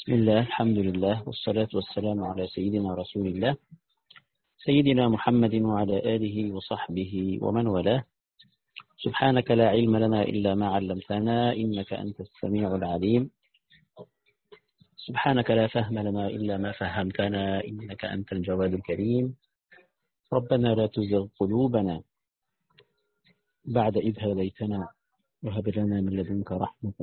بسم الله، الحمد لله، والصلاة والسلام على سيدنا رسول الله، سيدنا محمد وعلى آله وصحبه ومن والاه. سبحانك لا علم لنا إلا ما علمتنا، إنك أنت السميع العليم. سبحانك لا فهم لنا إلا ما فهمتنا، إنك أنت الجواد الكريم. ربنا لا تزغ قلوبنا بعد إذ هديتنا، وهب لنا من لدنك رحمة،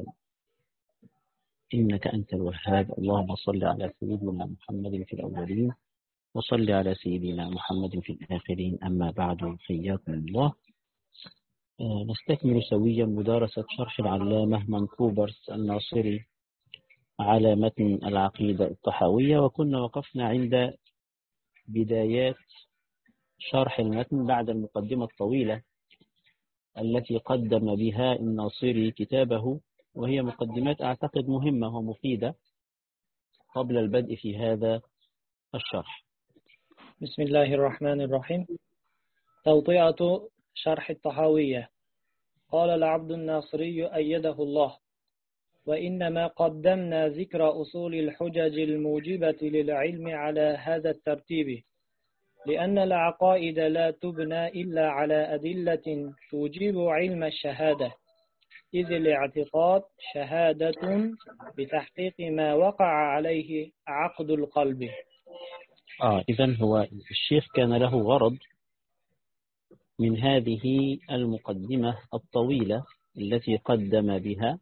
إنك أنت الوهاب. اللهم صل على سيدنا محمد في الأولين، وصل على سيدنا محمد في الآخرين. أما بعد، حياكم الله. نستكمل سويا مدارسة شرح العلامة منكوبرس الناصري على متن العقيدة الطحاوية، وكنا وقفنا عند بدايات شرح المتن بعد المقدمة الطويلة التي قدم بها الناصري كتابه، وهي مقدمات أعتقد مهمة ومفيدة قبل البدء في هذا الشرح. بسم الله الرحمن الرحيم. توطئة شرح الطحاوية. قال العبد الناصري أيده الله: وإنما قدمنا ذكر أصول الحجج الموجبة للعلم على هذا الترتيب، لأن العقائد لا تبنى إلا على أدلة توجب علم الشهادة، إذ الاعتقاد شهادة بتحقيق ما وقع عليه عقد القلب. إذن هو الشيخ كان له غرض من هذه المقدمة الطويلة التي قدم بها،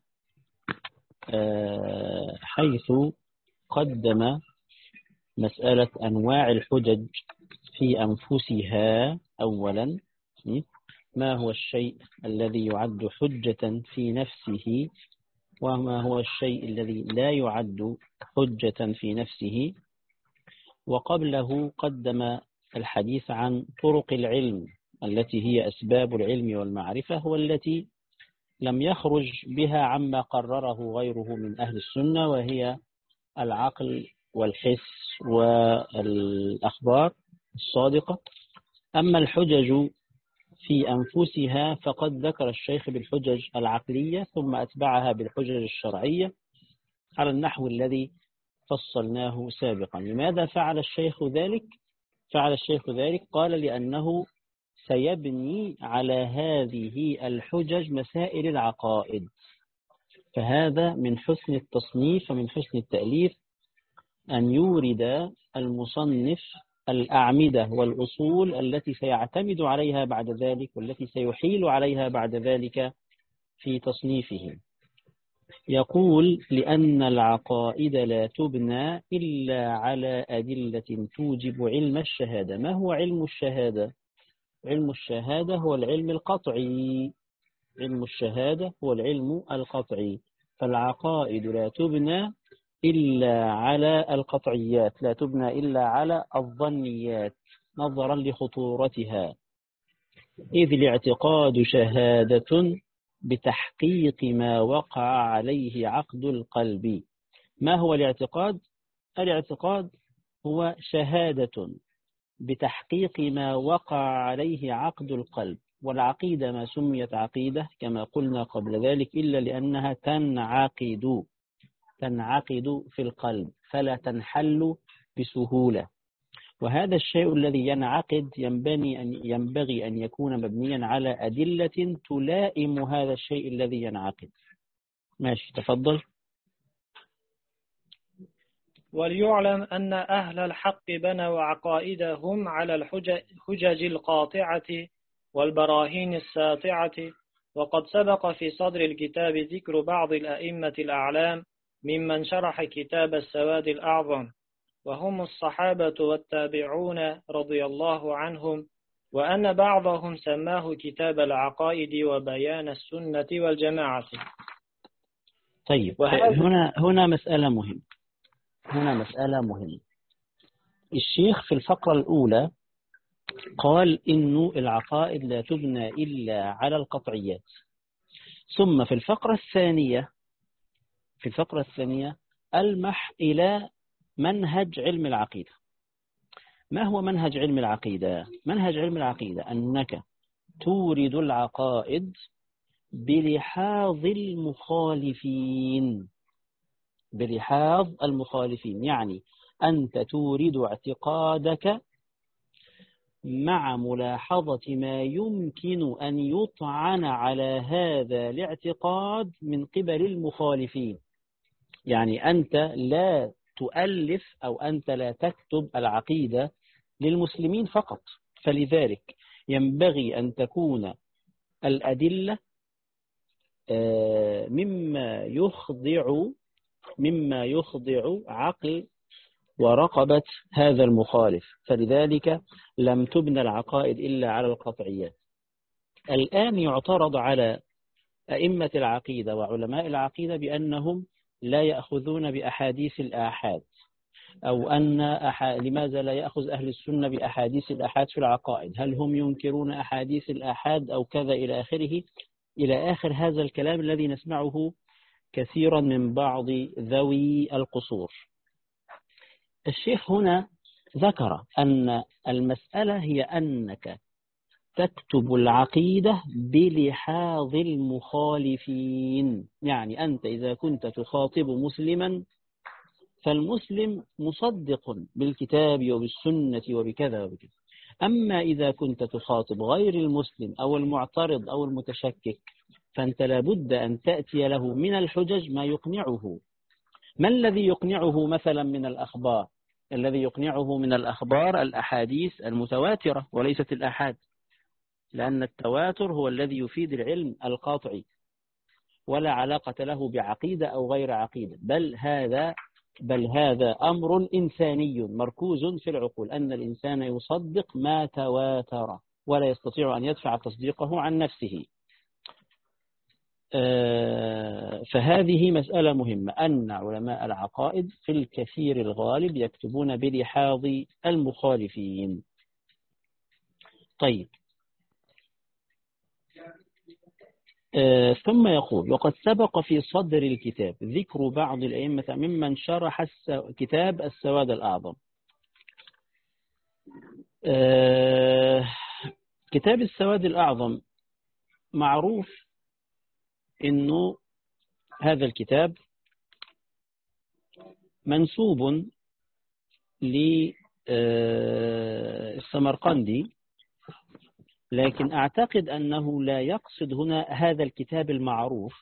حيث قدم مسألة أنواع الحجج في أنفسها. أولا، ما هو الشيء الذي يعد حجة في نفسه، وما هو الشيء الذي لا يعد حجة في نفسه. وقبله قدم الحديث عن طرق العلم التي هي أسباب العلم والمعرفة، والتي لم يخرج بها عما قرره غيره من أهل السنة، وهي العقل والحس والأخبار الصادقة. أما الحجج في أنفسها فقد ذكر الشيخ بالحجج العقلية، ثم أتبعها بالحجج الشرعية على النحو الذي فصلناه سابقا. لماذا فعل الشيخ ذلك؟ فعل الشيخ ذلك قال لأنه سيبني على هذه الحجج مسائل العقائد، فهذا من حسن التصنيف ومن حسن التأليف أن يورد المصنف الأعمدة والأصول التي سيعتمد عليها بعد ذلك، والتي سيحيل عليها بعد ذلك في تصنيفه. يقول: لأن العقائد لا تبنى إلا على أدلة توجب علم الشهادة. ما هو علم الشهادة؟ علم الشهادة هو العلم القطعي. علم الشهادة هو العلم القطعي. فالعقائد لا تبنى إلا على القطعيات، لا تبنى إلا على الظنيات نظرا لخطورتها، إذ الاعتقاد شهادة بتحقيق ما وقع عليه عقد القلب. ما هو الاعتقاد؟ الاعتقاد هو شهادة بتحقيق ما وقع عليه عقد القلب. والعقيدة ما سميت عقيدة كما قلنا قبل ذلك إلا لأنها تنعقد في القلب، فلا تنحل بسهولة. وهذا الشيء الذي ينعقد ينبغي أن يكون مبنيا على أدلة تلائم هذا الشيء الذي ينعقد. ماشي، تفضل. وليعلم أن أهل الحق بنوا عقائدهم على الحجج القاطعة والبراهين الساطعة. وقد سبق في صدر الكتاب ذكر بعض الأئمة الأعلام ممن شرح كتاب السواد الأعظم، وهم الصحابة والتابعون رضي الله عنهم، وأن بعضهم سماه كتاب العقائد وبيان السنة والجماعة. طيب، هنا مسألة مهمة. الشيخ في الفقرة الأولى قال إنه العقائد لا تبنى إلا على القطعيات، ثم في الفقرة الثانية ألمح إلى منهج علم العقيدة. ما هو منهج علم العقيدة؟ منهج علم العقيدة أنك تورد العقائد بلحاظ المخالفين. بلحاظ المخالفين، يعني أنت تورد اعتقادك مع ملاحظة ما يمكن أن يطعن على هذا الاعتقاد من قبل المخالفين. يعني أنت لا تؤلف أو أنت لا تكتب العقيدة للمسلمين فقط، فلذلك ينبغي أن تكون الأدلة مما يخضع عقل ورقبة هذا المخالف، فلذلك لم تبنى العقائد إلا على القطعيات. الآن يعترض على أئمة العقيدة وعلماء العقيدة بأنهم لا يأخذون بأحاديث الآحاد، أو لماذا لا يأخذ أهل السنة بأحاديث الآحاد في العقائد؟ هل هم ينكرون أحاديث الآحاد أو كذا إلى آخره، إلى آخر هذا الكلام الذي نسمعه كثيرا من بعض ذوي القصور. الشيخ هنا ذكر أن المسألة هي أنك تكتب العقيدة بلحاظ المخالفين، يعني أنت إذا كنت تخاطب مسلما فالمسلم مصدق بالكتاب وبالسنة وبكذا وبكذا. أما إذا كنت تخاطب غير المسلم أو المعترض أو المتشكك فأنت لابد أن تأتي له من الحجج ما يقنعه. ما الذي يقنعه مثلا من الأخبار؟ الذي يقنعه من الأخبار الأحاديث المتواترة وليست الآحاد، لأن التواتر هو الذي يفيد العلم القاطعي ولا علاقة له بعقيدة أو غير عقيدة، بل هذا أمر إنساني مركوز في العقول، أن الإنسان يصدق ما تواتر ولا يستطيع أن يدفع تصديقه عن نفسه. فهذه مسألة مهمة، أن علماء العقائد في الكثير الغالب يكتبون بلحاظ المخالفين. طيب، ثم يقول: وقد سبق في صدر الكتاب ذكر بعض الأئمة ممن شرح كتاب السواد الأعظم. كتاب السواد الأعظم معروف إنه هذا الكتاب منسوب للسمرقندي، لكن أعتقد أنه لا يقصد هنا هذا الكتاب المعروف،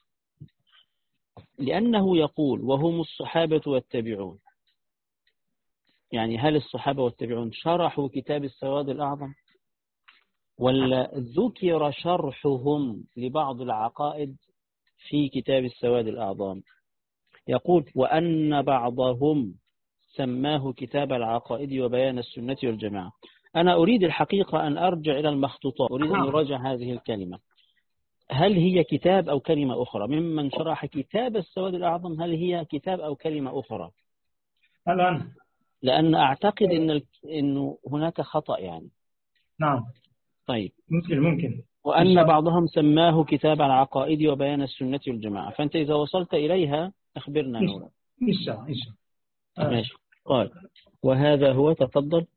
لأنه يقول وهم الصحابة والتابعون. يعني هل الصحابة والتابعون شرحوا كتاب السواد الأعظم، ولا ذكر شرحهم لبعض العقائد في كتاب السواد الأعظم؟ يقول: وأن بعضهم سماه كتاب العقائد وبيان السنة والجماعة. أنا أريد الحقيقة أن أرجع إلى المخطوطات، أريد أن أراجع هذه الكلمة، هل هي كتاب أو كلمة أخرى؟ ممن شرح كتاب السواد الأعظم، هل هي كتاب أو كلمة أخرى؟ الآن لأن أعتقد إنه هناك خطأ يعني. نعم. طيب، ممكن. وأن بعضهم سماه كتاب العقائد وبيان السنة والجماعة. فأنت إذا وصلت إليها أخبرنا نورا. إن شاء الله. ماشي. قال: وهذا هو، تفضل.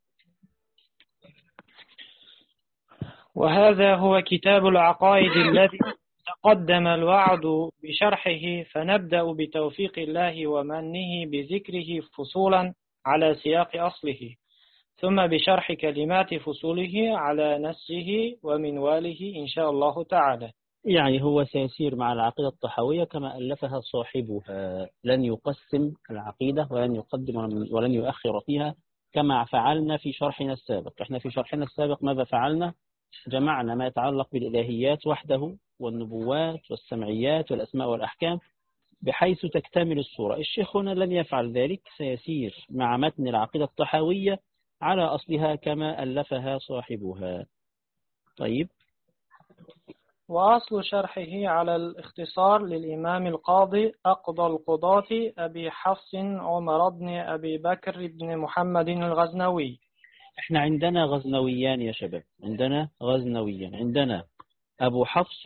وهذا هو كتاب العقائد الذي تقدم الوعد بشرحه، فنبدأ بتوفيق الله ومنه بذكره فصولا على سياق أصله، ثم بشرح كلمات فصوله على نسه ومنواله إن شاء الله تعالى. يعني هو سيسير مع العقيدة الطحاوية كما ألفها صاحبها، لن يقسم العقيدة ولن يقدم ولن يؤخر فيها كما فعلنا في شرحنا السابق. احنا في شرحنا السابق ماذا فعلنا؟ جمعنا ما يتعلق بالإلهيات وحده والنبوات والسمعيات والأسماء والأحكام بحيث تكتمل الصورة. الشيخ هنا لن يفعل ذلك، سيسير مع متن العقيدة الطحاوية على أصلها كما ألفها صاحبها. طيب، وأصل شرحه على الاختصار للإمام القاضي أقضى القضاة أبي حفص عمر بن أبي بكر بن محمد الغزنوي. احنا عندنا غزنويان يا شباب، عندنا غزنويان، عندنا أبو حفص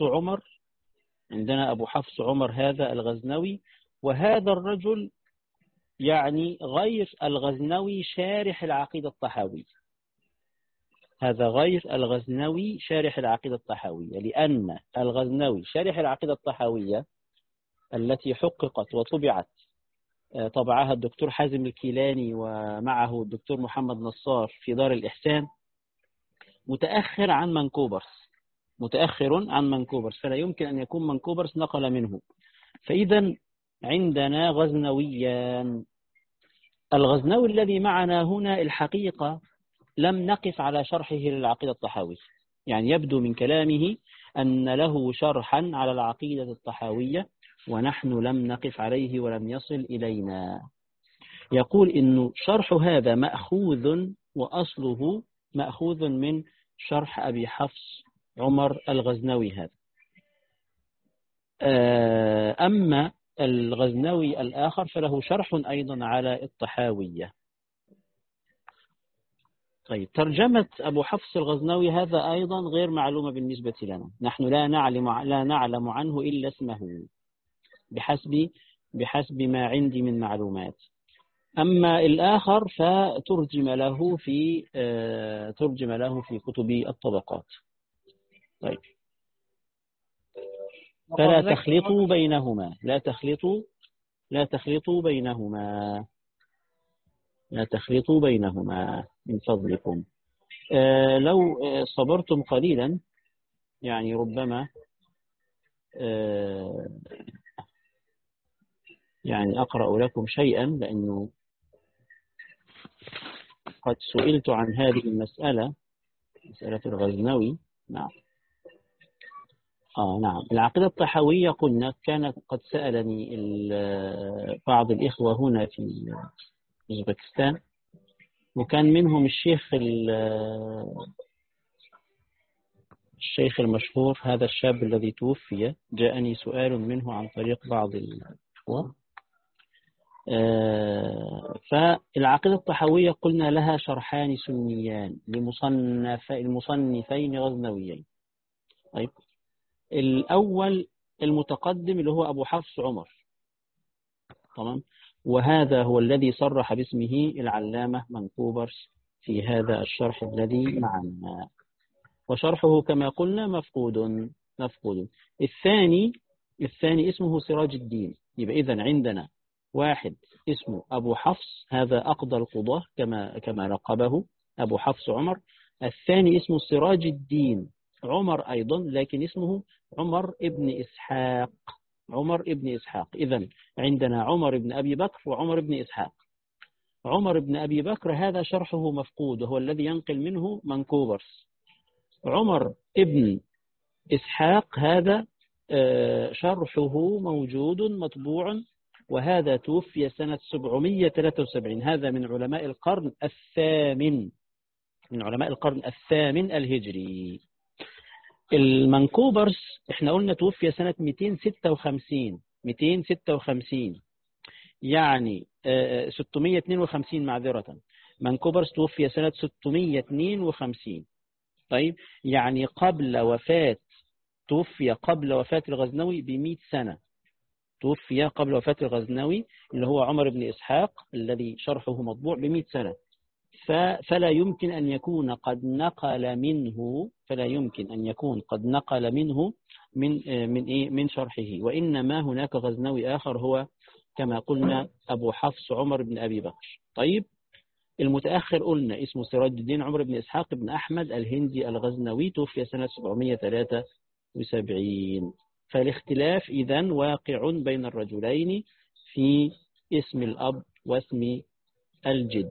عمر هذا الغزنوي، وهذا الرجل يعني غير الغزنوي شارح العقيدة الطحاوية. هذا غير الغزنوي شارح العقيدة الطحاوية، لأن الغزنوي شارح العقيدة الطحاوية التي حققت وطبعت طبعها الدكتور حازم الكيلاني ومعه الدكتور محمد نصار في دار الإحسان، متأخر عن منكوبرس، متأخر عن منكوبرس، فلا يمكن أن يكون منكوبرس نقل منه. فإذا عندنا غزنويان. الغزنوي الذي معنا هنا الحقيقة لم نقف على شرحه للعقيدة الطحاوية، يعني يبدو من كلامه أن له شرحا على العقيدة الطحاوية ونحن لم نقف عليه ولم يصل إلينا. يقول إنه شرح هذا مأخوذ وأصله مأخوذ من شرح أبي حفص عمر الغزنوي هذا. أما الغزنوي الآخر فله شرح أيضا على الطحاوية. طيب، ترجمة أبو حفص الغزنوي هذا أيضا غير معلومة بالنسبة لنا، نحن لا نعلم عنه إلا اسمه بحسب ما عندي من معلومات. أما الآخر فترجم له في كتب الطبقات. طيب، فلا تخلطوا بينهما، لا تخلطوا بينهما من فضلكم. لو صبرتم قليلا يعني ربما يعني أقرأ لكم شيئا، لأنه قد سئلت عن هذه المسألة، مسألة الغزنوي. نعم. نعم، العقيدة الطحاوية قلنا كان قد سألني بعض الإخوة هنا في أوزبكستان، وكان منهم الشيخ المشهور هذا الشاب الذي توفي، جاءني سؤال منه عن طريق بعض الإخوة. فالعقيدة الطحاوية قلنا لها شرحان سنيان لمصنفين غزنويين. طيب، الأول المتقدم اللي هو أبو حفص عمر، تمام، وهذا هو الذي صرح باسمه العلامة منكوبرس في هذا الشرح الذي معنا، وشرحه كما قلنا مفقود. الثاني اسمه سراج الدين. يبقى إذن عندنا واحد اسمه أبو حفص، هذا أقضى القضاة كما لقبه أبو حفص عمر. الثاني اسمه سراج الدين عمر أيضا، لكن اسمه عمر ابن إسحاق. إذن عندنا عمر بن أبي بكر وعمر بن إسحاق. عمر بن أبي بكر هذا شرحه مفقود، وهو الذي ينقل منه منكوبرس. عمر ابن إسحاق هذا شرحه موجود مطبوع، وهذا توفي سنة 773. هذا من علماء القرن الثامن الهجري. المنكوبرس احنا قلنا توفي سنة 256 يعني 652 معذرة. منكوبرس توفي سنة 652. طيب، يعني توفي قبل وفاة الغزنوي ب100 سنة. توفي قبل وفاة الغزنوي اللي هو عمر بن إسحاق الذي شرحه مطبوع ب100 سنة. فلا يمكن أن يكون قد نقل منه من شرحه، وإنما هناك غزنوي آخر هو كما قلنا أبو حفص عمر بن أبي بكر. طيب، المتأخر قلنا اسمه سراج الدين عمر بن إسحاق بن أحمد الهندي الغزنوي، توفي سنة 773. فالاختلاف إذن واقع بين الرجلين في اسم الأب واسم الجد.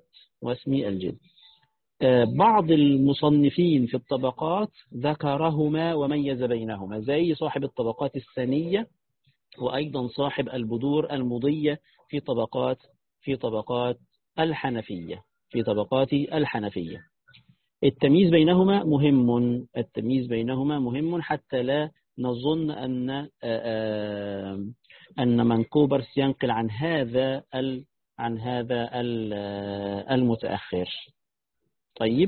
بعض المصنفين في الطبقات ذكرهما وميز بينهما، زي صاحب الطبقات الثانية، وأيضا صاحب البدور المضية في طبقات الحنفية. التمييز بينهما مهم حتى لا نظن أن منكوبرس ينقل عن هذا المتأخر. طيب،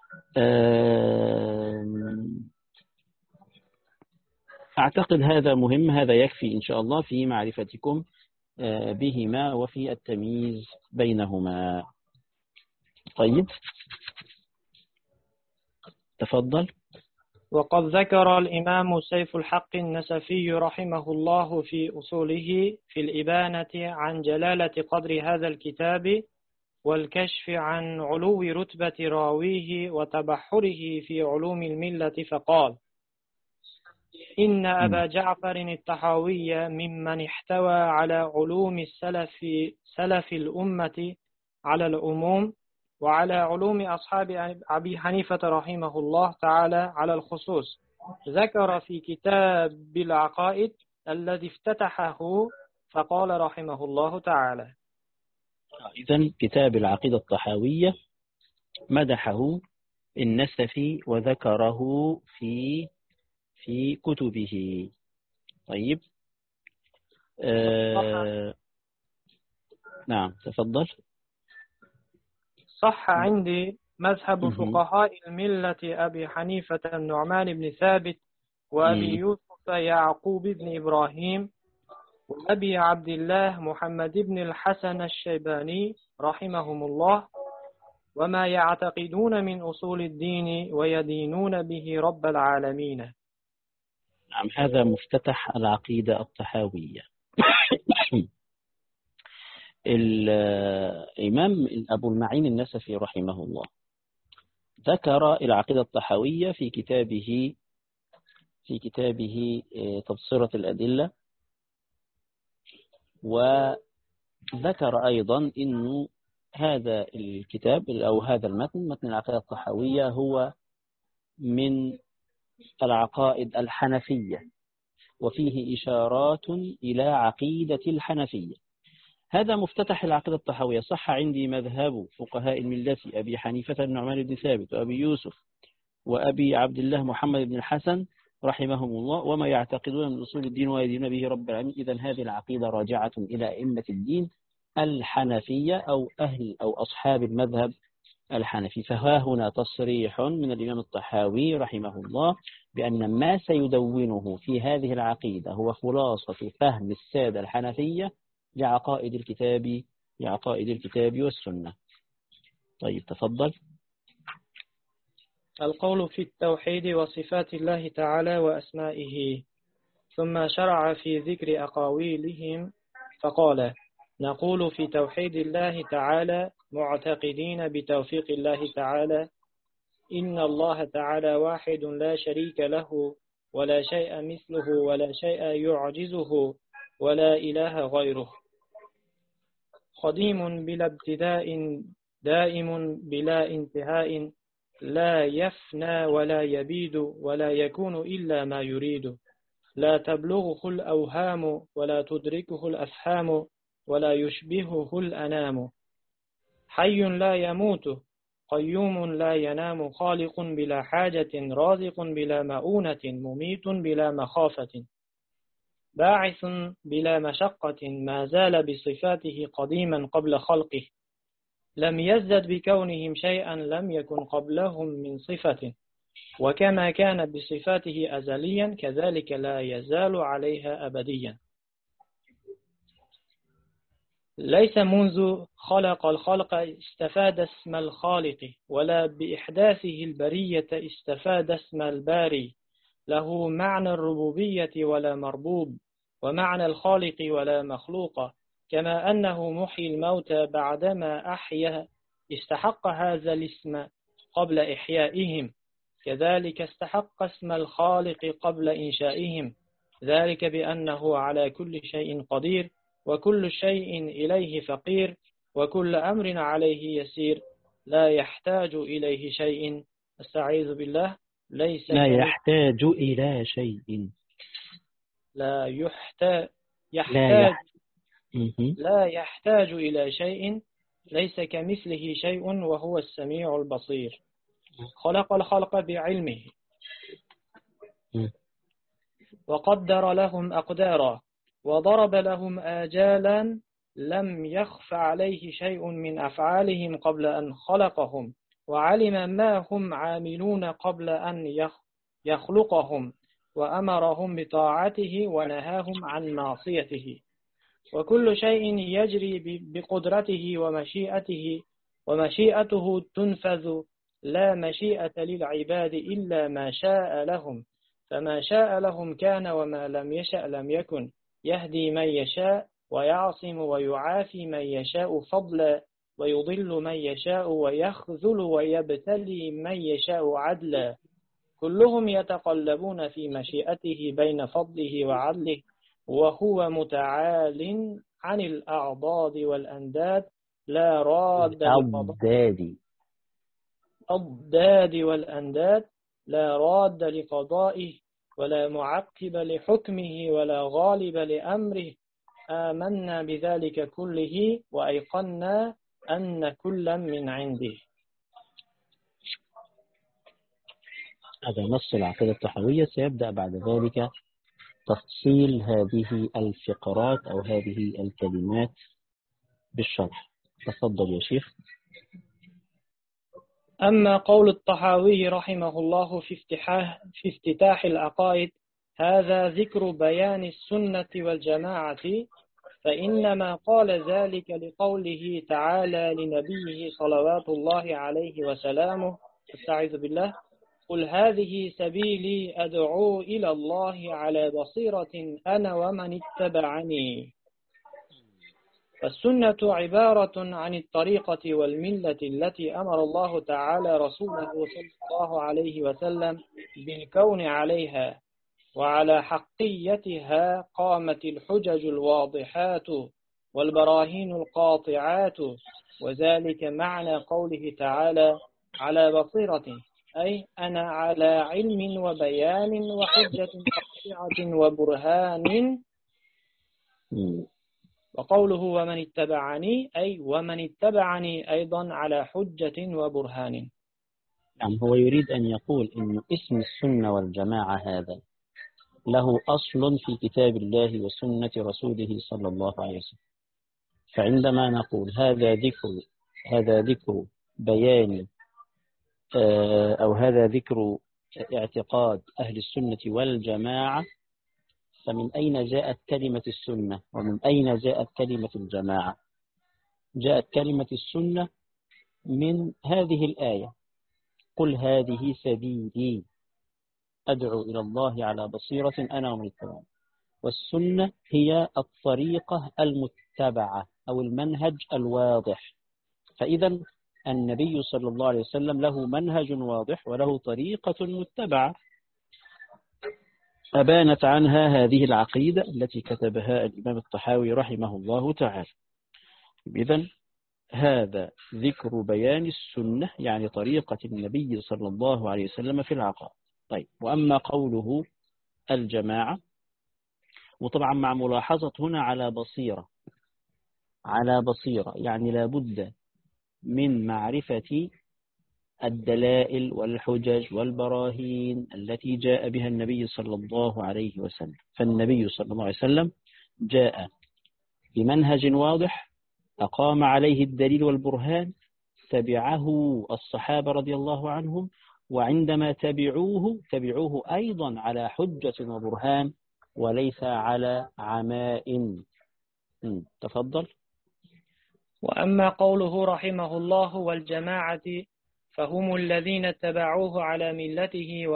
أعتقد هذا مهم، هذا يكفي إن شاء الله في معرفتكم بهما وفي التمييز بينهما. طيب، تفضل. وقد ذكر الإمام سيف الحق النسفي رحمه الله في أصوله في الإبانة عن جلالة قدر هذا الكتاب والكشف عن علو رتبة راويه وتبحره في علوم الملة فقال: إن أبا جعفر الطحاوي ممن احتوى على علوم سلف الأمة على العموم، وعلى علوم أصحاب أبي حنيفة رحمه الله تعالى على الخصوص. ذكر في كتاب العقائد الذي افتتحه فقال رحمه الله تعالى: إذن كتاب العقيدة الطحاوية مدحه النسفي وذكره في كتبه. طيب، نعم تفضل. صح عندي مذهب فقهاء الملة أبي حنيفة النعمان بن ثابت، وأبي يوسف يعقوب بن إبراهيم، وأبي عبد الله محمد بن الحسن الشيباني رحمهم الله، وما يعتقدون من أصول الدين ويدينون به رب العالمين. نعم، هذا مفتتح العقيدة الطحاوية. الإمام أبو المعين النسفي رحمه الله ذكر العقيدة الطحاوية في كتابه تبصرة الأدلة، وذكر أيضا إنه هذا الكتاب أو هذا متن العقيدة الطحاوية هو من العقائد الحنفية، وفيه إشارات إلى عقيدة الحنفية. هذا مفتتح العقيدة الطحاوية. صح عندي مذهب فقهاء الملة أبي حنيفة النعمان بن ثابت، وأبي يوسف، وأبي عبد الله محمد بن الحسن رحمهم الله، وما يعتقدون من أصول الدين ويدينون به رب العالمين. إذن هذه العقيدة راجعة إلى أئمة الدين الحنفية أو أصحاب المذهب الحنفي. فها هنا تصريح من الإمام الطحاوي رحمه الله بأن ما سيدونه في هذه العقيدة هو خلاصة فهم السادة الحنفية لعقائد الكتاب والسنة. طيب تفضل. القول في التوحيد وصفات الله تعالى وأسمائه. ثم شرع في ذكر أقاويلهم فقال: نقول في توحيد الله تعالى معتقدين بتوفيق الله تعالى إن الله تعالى واحد لا شريك له ولا شيء مثله ولا شيء يعجزه ولا إله غيره، قديم بلا ابتداء دائم بلا انتهاء، لا يفنى ولا يبيد ولا يكون إلا ما يريد، لا تبلغه الأوهام ولا تدركه الأفهام ولا يشبهه الأنام، حي لا يموت قيوم لا ينام، خالق بلا حاجة رازق بلا مؤونة مميت بلا مخافة، باعث بلا مشقة ما زال بصفاته قديما قبل خلقه، لم يزدد بكونهم شيئا لم يكن قبلهم من صفة، وكما كان بصفاته أزليا كذلك لا يزال عليها أبديا، ليس منذ خلق الخلق استفاد اسم الخالق، ولا بإحداثه البرية استفاد اسم الباري، له معنى الربوبية ولا مربوب، ومعنى الخالق ولا مخلوق، كما أنه محيي الموتى بعدما أحيا استحق هذا الاسم قبل إحيائهم، كذلك استحق اسم الخالق قبل إنشائهم، ذلك بأنه على كل شيء قدير، وكل شيء إليه فقير، وكل أمر عليه يسير، لا يحتاج إليه شيء. استعيذ بالله. ليس لا يحتاج إلى شيء. لا يحتاج إلى شيء، ليس كمثله شيء وهو السميع البصير، خلق الخلق بعلمه، وقدر لهم أقدارا، وضرب لهم آجالا لم يخف عليه شيء من أفعالهم قبل أن خلقهم، وعلم ما هم عاملون قبل أن يخلقهم، وأمرهم بطاعته ونهاهم عن معصيته، وكل شيء يجري بقدرته ومشيئته تنفذ لا مشيئة للعباد إلا ما شاء لهم، فما شاء لهم كان وما لم يشأ لم يكن، يهدي من يشاء ويعصم ويعافي من يشاء فضلا، ويضل من يشاء ويخذل ويبتلي من يشاء عدلا، كلهم يتقلبون في مشيئته بين فضله وعدله، وهو متعال عن الأعضاد والأنداد لا راد لقضائه ولا معقب لحكمه ولا غالب لأمره، آمنا بذلك كله وأيقنا أن كلا من عنده. هذا نص العقيدة الطحاوية. سيبدأ بعد ذلك تفصيل هذه الفقرات أو هذه الكلمات بالشرح. تفضل يا شيخ. أما قول الطحاوي رحمه الله في افتتاح العقائد: هذا ذكر بيان السنة والجماعة، فإنما قال ذلك لقوله تعالى لنبيه صلوات الله عليه وسلامه: استعيذ بالله: قل هذه سبيلي أدعو إلى الله على بصيرة أنا ومن اتبعني. فالسنة عبارة عن الطريقة والملة التي أمر الله تعالى رسوله صلى الله عليه وسلم بالكون عليها، وعلى حقيتها قامت الحجج الواضحات والبراهين القاطعات، وذلك معنى قوله تعالى على بصيرة، أي أنا على علم وبيان وحجة قاطعة وبرهان. وقوله ومن اتبعني، أي ومن اتبعني أيضا على حجة وبرهان. يعني هو يريد أن يقول إن اسم السنة والجماعة هذا له أصل في كتاب الله وسنة رسوله صلى الله عليه وسلم. فعندما نقول هذا ذكر بيان أو هذا ذكر اعتقاد أهل السنة والجماعة، فمن أين جاءت كلمة السنة ومن أين جاءت كلمة الجماعة؟ جاءت كلمة السنة من هذه الآية: قل هذه سبيلي أدعو إلى الله على بصيرة أنا ومن اتبعني. والسنة هي الطريقة المتبعة أو المنهج الواضح. فإذا النبي صلى الله عليه وسلم له منهج واضح وله طريقة متبعة، أبانت عنها هذه العقيدة التي كتبها الإمام الطحاوي رحمه الله تعالى. إذن هذا ذكر بيان السنة، يعني طريقة النبي صلى الله عليه وسلم في العقائد. طيب، وأما قوله الجماعة، وطبعا مع ملاحظة هنا على بصيرة، يعني لابد من معرفة الدلائل والحجج والبراهين التي جاء بها النبي صلى الله عليه وسلم. فالنبي صلى الله عليه وسلم جاء بمنهج واضح أقام عليه الدليل والبرهان، تبعه الصحابة رضي الله عنهم، وعندما تبعوه أيضا على حجة وبرهان وليس على عماء. تفضل. وأما قوله رحمه الله والجماعة، فهم الذين اتبعوه على ملته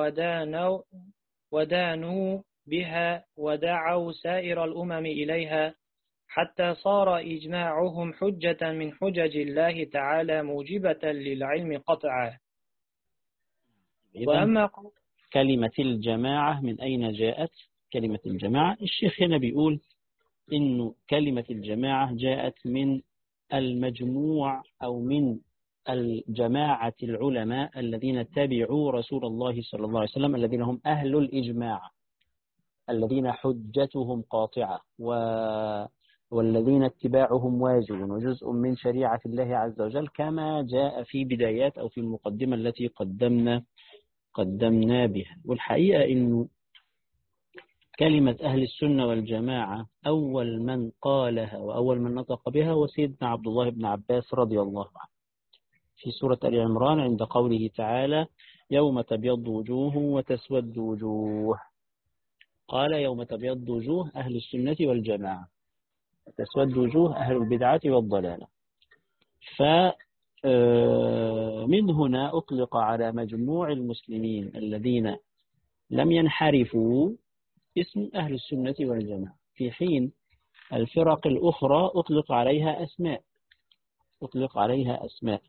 ودانوا بها ودعوا سائر الأمم إليها، حتى صار إجماعهم حجة من حجج الله تعالى موجبة للعلم قطعا. وأما كلمة الجماعة من أين جاءت؟ كلمة الجماعة الشيخ هنا بيقول إنه كلمة الجماعة جاءت من المجموع أو من الجماعة العلماء الذين تبعوا رسول الله صلى الله عليه وسلم، الذين هم أهل الإجماع، الذين حجتهم قاطعة والذين اتباعهم واجب وجزء من شريعة الله عز وجل، كما جاء في بدايات أو في المقدمة التي قدمنا بها. والحقيقة إنه كلمة أهل السنة والجماعة أول من قالها وأول من نطق بها هو سيدنا عبد الله بن عباس رضي الله عنه في سورة آل عمران عند قوله تعالى: يوم تبيض وجوه وتسود وجوه. قال: يوم تبيض وجوه أهل السنة والجماعة، تسود وجوه أهل البدعة والضلالة. فمن ومن هنا أطلق على مجموع المسلمين الذين لم ينحرفوا اسم أهل السنة والجماعة، في حين الفرق الأخرى أطلق عليها أسماء.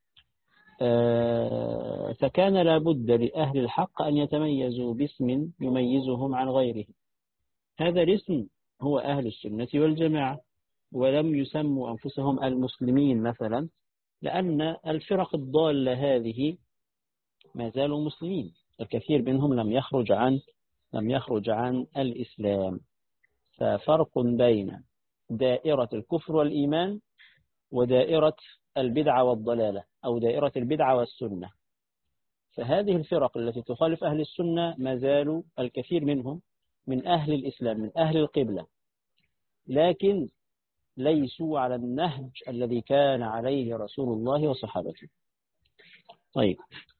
فكان لابد لأهل الحق أن يتميزوا باسم يميزهم عن غيرهم. هذا الاسم هو أهل السنة والجماعة، ولم يسموا أنفسهم المسلمين مثلا، لأن الفرق الضالة هذه ما زالوا مسلمين، الكثير منهم لم يخرج عن الإسلام. ففرق بين دائرة الكفر والإيمان ودائرة البدعة والضلالة، أو دائرة البدعة والسنة. فهذه الفرق التي تخالف أهل السنة ما زالوا الكثير منهم من أهل الإسلام، من أهل القبلة، لكن ليسوا على النهج الذي كان عليه رسول الله وصحابته. طيب،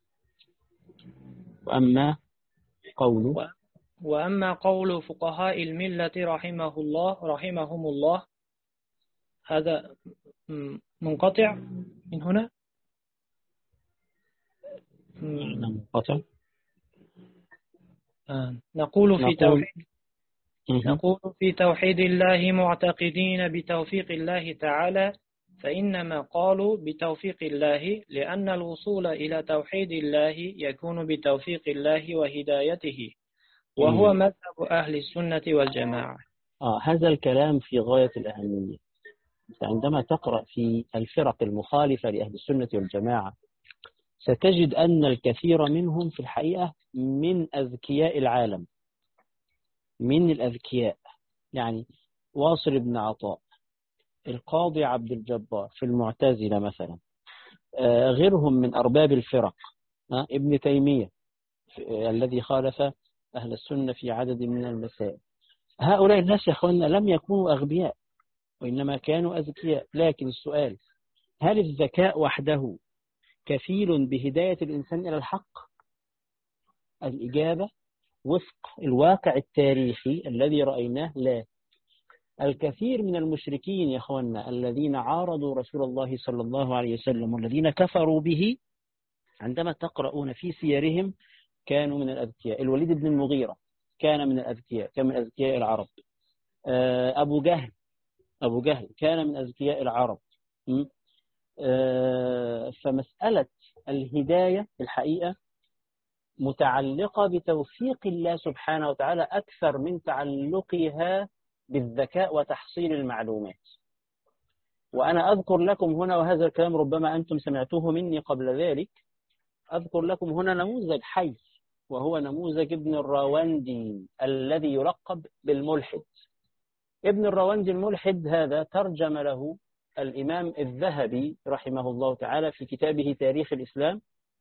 وأما قول فقهاء الملة رحمهم الله، هذا منقطع من هنا. منقطع. نقول في توحيد الله معتقدين بتوفيق الله تعالى، فإنما قالوا بتوفيق الله لأن الوصول إلى توحيد الله يكون بتوفيق الله وهدايته، وهو مذهب أهل السنة والجماعة. هذا الكلام في غاية الأهمية. عندما تقرأ في الفرق المخالفة لأهل السنة والجماعة ستجد أن الكثير منهم في الحقيقة من أذكياء العالم، من الأذكياء، يعني واصل بن عطاء، القاضي عبد الجبار في المعتزلة مثلا، غيرهم من أرباب الفرق، ابن تيمية الذي خالف أهل السنة في عدد من المسائل. هؤلاء الناس يا أخوانا لم يكونوا أغبياء، وإنما كانوا أذكياء. لكن السؤال، هل الذكاء وحده كفيل بهداية الإنسان إلى الحق؟ الإجابة وفق الواقع التاريخي الذي رأيناه لا. الكثير من المشركين يا أخوانا الذين عارضوا رسول الله صلى الله عليه وسلم والذين كفروا به، عندما تقرؤون في سيرهم كانوا من الأذكياء. الوليد بن المغيرة كان من الأذكياء، كان من أذكياء العرب. أبو جهل كان من أذكياء العرب. فمسألة الهداية الحقيقة متعلقة بتوفيق الله سبحانه وتعالى أكثر من تعلقها بالذكاء وتحصيل المعلومات. وأنا أذكر لكم هنا، وهذا الكلام ربما أنتم سمعتوه مني قبل ذلك، أذكر لكم هنا نموذج حي، وهو نموذج ابن الراوندي الذي يلقب بالملحد. ابن الراوندي الملحد هذا ترجم له الإمام الذهبي رحمه الله تعالى في كتابه تاريخ الإسلام،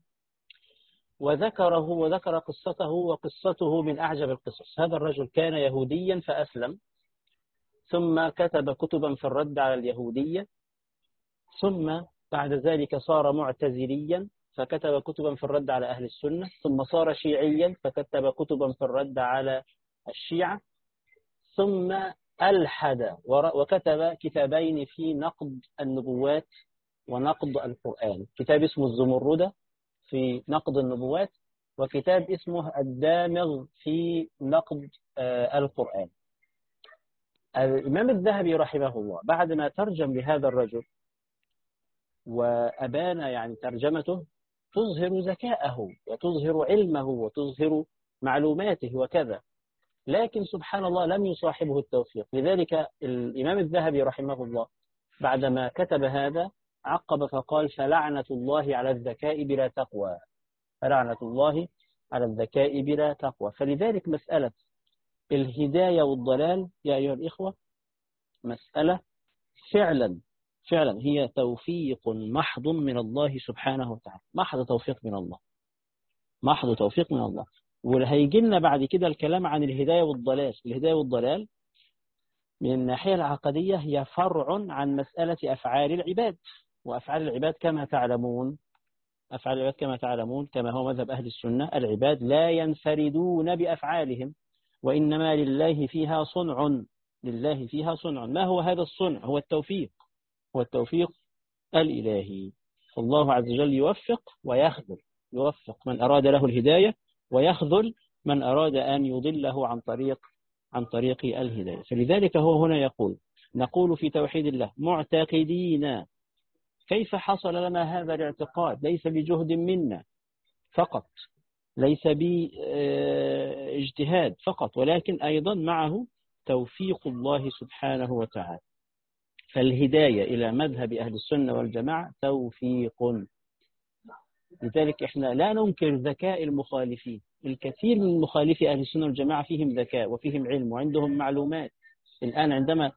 وذكر قصته، وقصته من أعجب القصص. هذا الرجل كان يهوديا فأسلم، ثم كتب كتبا في الرد على اليهودية، ثم بعد ذلك صار معتزليا فكتب كتبا في الرد على أهل السنة، ثم صار شيعيا فكتب كتبا في الرد على الشيعة، ثم ألحد وكتب كتابين في نقد النبوات ونقد القرآن، كتاب اسمه الزمردة في نقد النبوات، وكتاب اسمه الدامغ في نقد القرآن. الإمام الذهبي رحمه الله بعد ما ترجم لهذا الرجل وأبان يعني ترجمته تظهر ذكاءه وتظهر علمه وتظهر معلوماته وكذا، لكن سبحان الله لم يصاحبه التوفيق. لذلك الإمام الذهبي رحمه الله بعدما كتب هذا عقب فقال: فلعنة الله على الذكاء بلا تقوى، فلعنة الله على الذكاء بلا تقوى. فلذلك مسألة الهداية والضلال يا أيها الإخوة مسألة فعلا هي توفيق محض من الله سبحانه وتعالى، محض توفيق من الله، محض توفيق من الله. وهيجي لنا بعد كده الكلام عن الهداية والضلال. الهداية والضلال من الناحية العقدية هي فرع عن مسألة أفعال العباد، وأفعال العباد كما تعلمون، أفعال العباد كما تعلمون كما هو مذهب أهل السنة، العباد لا ينفردون بأفعالهم، وإنما لله فيها صنع، لله فيها صنع. ما هو هذا الصنع؟ هو التوفيق، هو التوفيق الإلهي. فالله عز وجل يوفق ويخذل، يوفق من أراد له الهداية ويخذل من أراد أن يضله عن طريق الهداية. فلذلك هو هنا يقول نقول في توحيد الله معتقدين. كيف حصل لنا هذا الاعتقاد؟ ليس بجهد منا فقط، ليس باجتهاد فقط، ولكن أيضا معه توفيق الله سبحانه وتعالى. فالهداية إلى مذهب أهل السنة والجماعة توفيق. لذلك إحنا لا ننكر ذكاء المخالفين. الكثير من مخالفي أهل السنة والجماعة فيهم ذكاء وفيهم علم وعندهم معلومات. الآن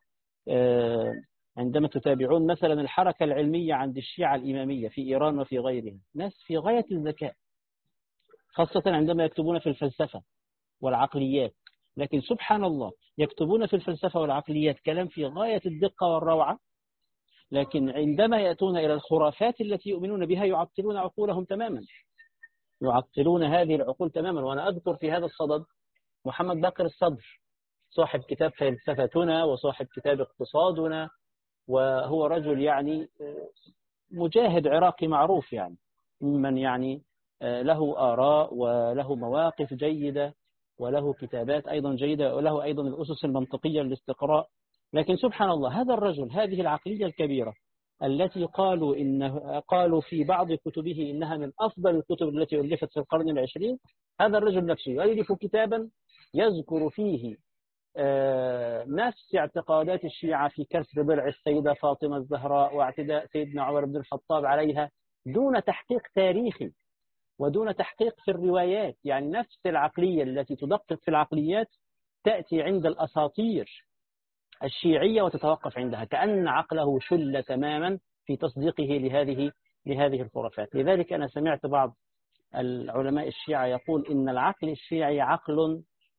عندما تتابعون مثلا الحركة العلمية عند الشيعة الإمامية في إيران وفي غيرها، ناس في غاية الذكاء، خاصة عندما يكتبون في الفلسفة والعقليات. لكن سبحان الله يكتبون في الفلسفة والعقليات كلام في غاية الدقة والروعة، لكن عندما يأتون إلى الخرافات التي يؤمنون بها يعطلون عقولهم تماما، يعطلون هذه العقول تماما. وأنا أذكر في هذا الصدد محمد باقر الصدر، صاحب كتاب فلسفتنا وصاحب كتاب اقتصادنا، وهو رجل يعني مجاهد عراقي معروف، يعني ممن يعني له آراء وله مواقف جيدة وله كتابات أيضا جيدة وله أيضا الأسس المنطقية للاستقراء. لكن سبحان الله هذا الرجل، هذه العقلية الكبيرة التي قالوا في بعض كتبه إنها من أفضل الكتب التي ألفت في القرن العشرين، هذا الرجل نفسه يؤلف كتابا يذكر فيه نفس اعتقادات الشيعة في كسر ضلع السيدة فاطمة الزهراء واعتداء سيدنا عمر بن الخطاب عليها، دون تحقيق تاريخي ودون تحقيق في الروايات. يعني نفس العقلية التي تدقق في العقليات تأتي عند الأساطير الشيعية وتتوقف عندها، كأن عقله شل تماما في تصديقه لهذه الخرافات. لذلك أنا سمعت بعض العلماء الشيعة يقول إن العقل الشيعي عقل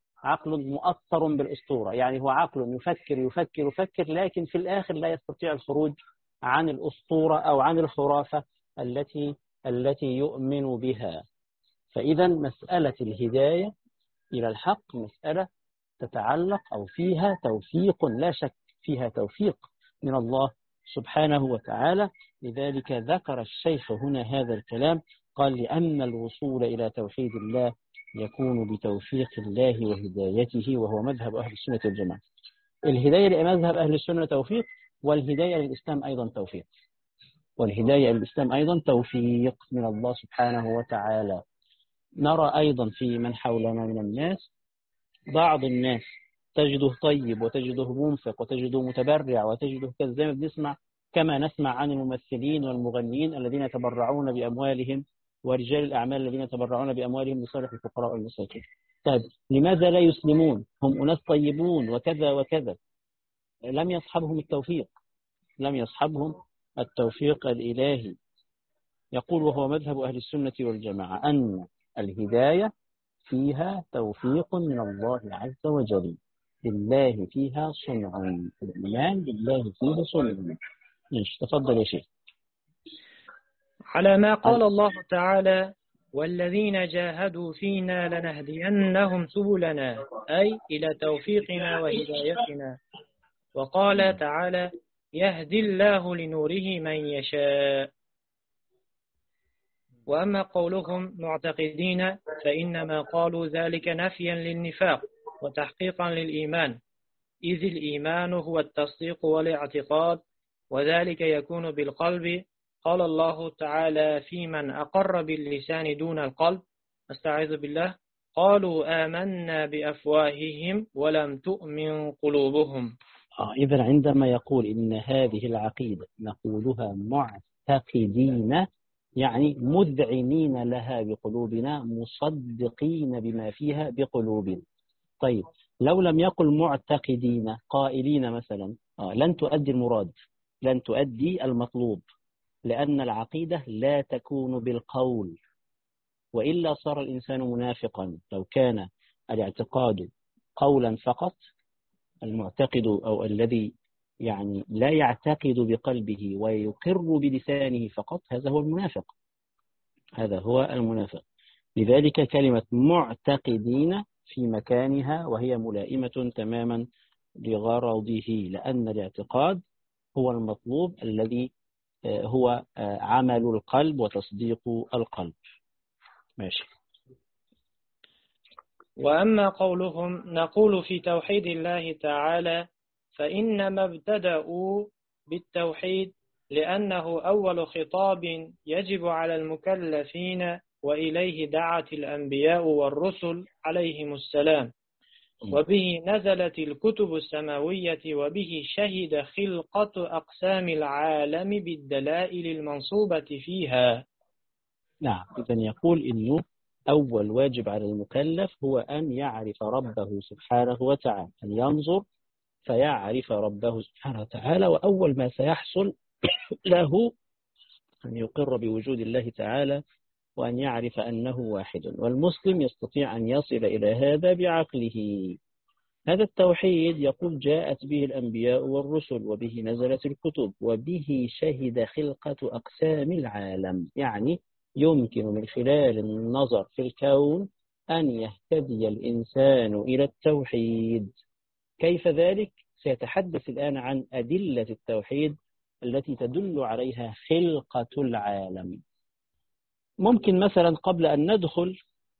مؤثر بالأسطورة. يعني هو عقل يفكر لكن في الآخر لا يستطيع الخروج عن الأسطورة أو عن الخرافة التي يؤمن بها. فإذا مسألة الهداية إلى الحق مسألة تتعلق أو فيها توفيق، لا شك فيها توفيق من الله سبحانه وتعالى. لذلك ذكر الشيخ هنا هذا الكلام، قال لأن الوصول إلى توحيد الله يكون بتوفيق الله وهدايته، وهو مذهب أهل السنة والجماعة. الهداية لمذهب أهل السنة توفيق، والهداية للإسلام أيضا توفيق، والهداية للإسلام أيضا توفيق من الله سبحانه وتعالى. نرى أيضا في من حولنا من الناس بعض الناس تجده طيب وتجده منفق وتجده متبرع وتجده كذا، بنسمع كما نسمع عن الممثلين والمغنيين الذين يتبرعون بأموالهم ورجال الأعمال الذين يتبرعون بأموالهم لصالح الفقراء والمساكين. طيب لماذا لا يسلمون؟ هم أناس طيبون وكذا وكذا. لم يصحبهم التوفيق، لم يصحبهم التوفيق الإلهي. يقول وهو مذهب أهل السنة والجماعة أن الهداية فيها توفيق من الله عز وجل، لله فيها صنع، الإيمان بالله فيه صنع. تفضل يا شيخ. على ما قال الله تعالى والذين جاهدوا فينا لنهدينهم سبلنا، أي إلى توفيقنا وهدايتنا. وقال تعالى يهدي الله لنوره من يشاء. وأما قولهم معتقدين فإنما قالوا ذلك نفيا للنفاق وتحقيقا للإيمان، إذ الإيمان هو التصديق والاعتقاد، وذلك يكون بالقلب. قال الله تعالى في من أقر باللسان دون القلب، استعيذ بالله، قالوا آمنا بأفواههم ولم تؤمن قلوبهم. إذا عندما يقول إن هذه العقيدة نقولها معتقدين، يعني مذعنين لها بقلوبنا، مصدقين بما فيها بقلوبنا. طيب لو لم يقل معتقدين قائلين مثلا لن تؤدي المراد، لن تؤدي المطلوب، لأن العقيدة لا تكون بالقول، وإلا صار الإنسان منافقا. لو كان الاعتقاد قولا فقط، المعتقد أو الذي يعني لا يعتقد بقلبه ويقر بلسانه فقط، هذا هو المنافق، هذا هو المنافق. لذلك كلمة معتقدين في مكانها وهي ملائمة تماما لغرضه، لأن الاعتقاد هو المطلوب الذي هو عمل القلب وتصديق القلب. ماشي. وأما قولهم نقول في توحيد الله تعالى فإنما ابتدأوا بالتوحيد لأنه أول خطاب يجب على المكلفين وإليه دعت الأنبياء والرسل عليهم السلام، وبه نزلت الكتب السماوية، وبه شهد خلقة أقسام العالم بالدلائل المنصوبة فيها. نعم، إذن يقول إنه أول واجب على المكلف هو أن يعرف ربه سبحانه وتعالى، أن ينظر فيعرف ربه سبحانه وتعالى، وأول ما سيحصل له أن يقر بوجود الله تعالى وأن يعرف أنه واحد. والمسلم يستطيع أن يصل إلى هذا بعقله. هذا التوحيد يقول جاءت به الأنبياء والرسل، وبه نزلت الكتب، وبه شهد خلقة أقسام العالم. يعني يمكن من خلال النظر في الكون أن يهتدي الإنسان إلى التوحيد. كيف ذلك؟ سيتحدث الآن عن أدلة التوحيد التي تدل عليها خلقة العالم. ممكن مثلا قبل أن ندخل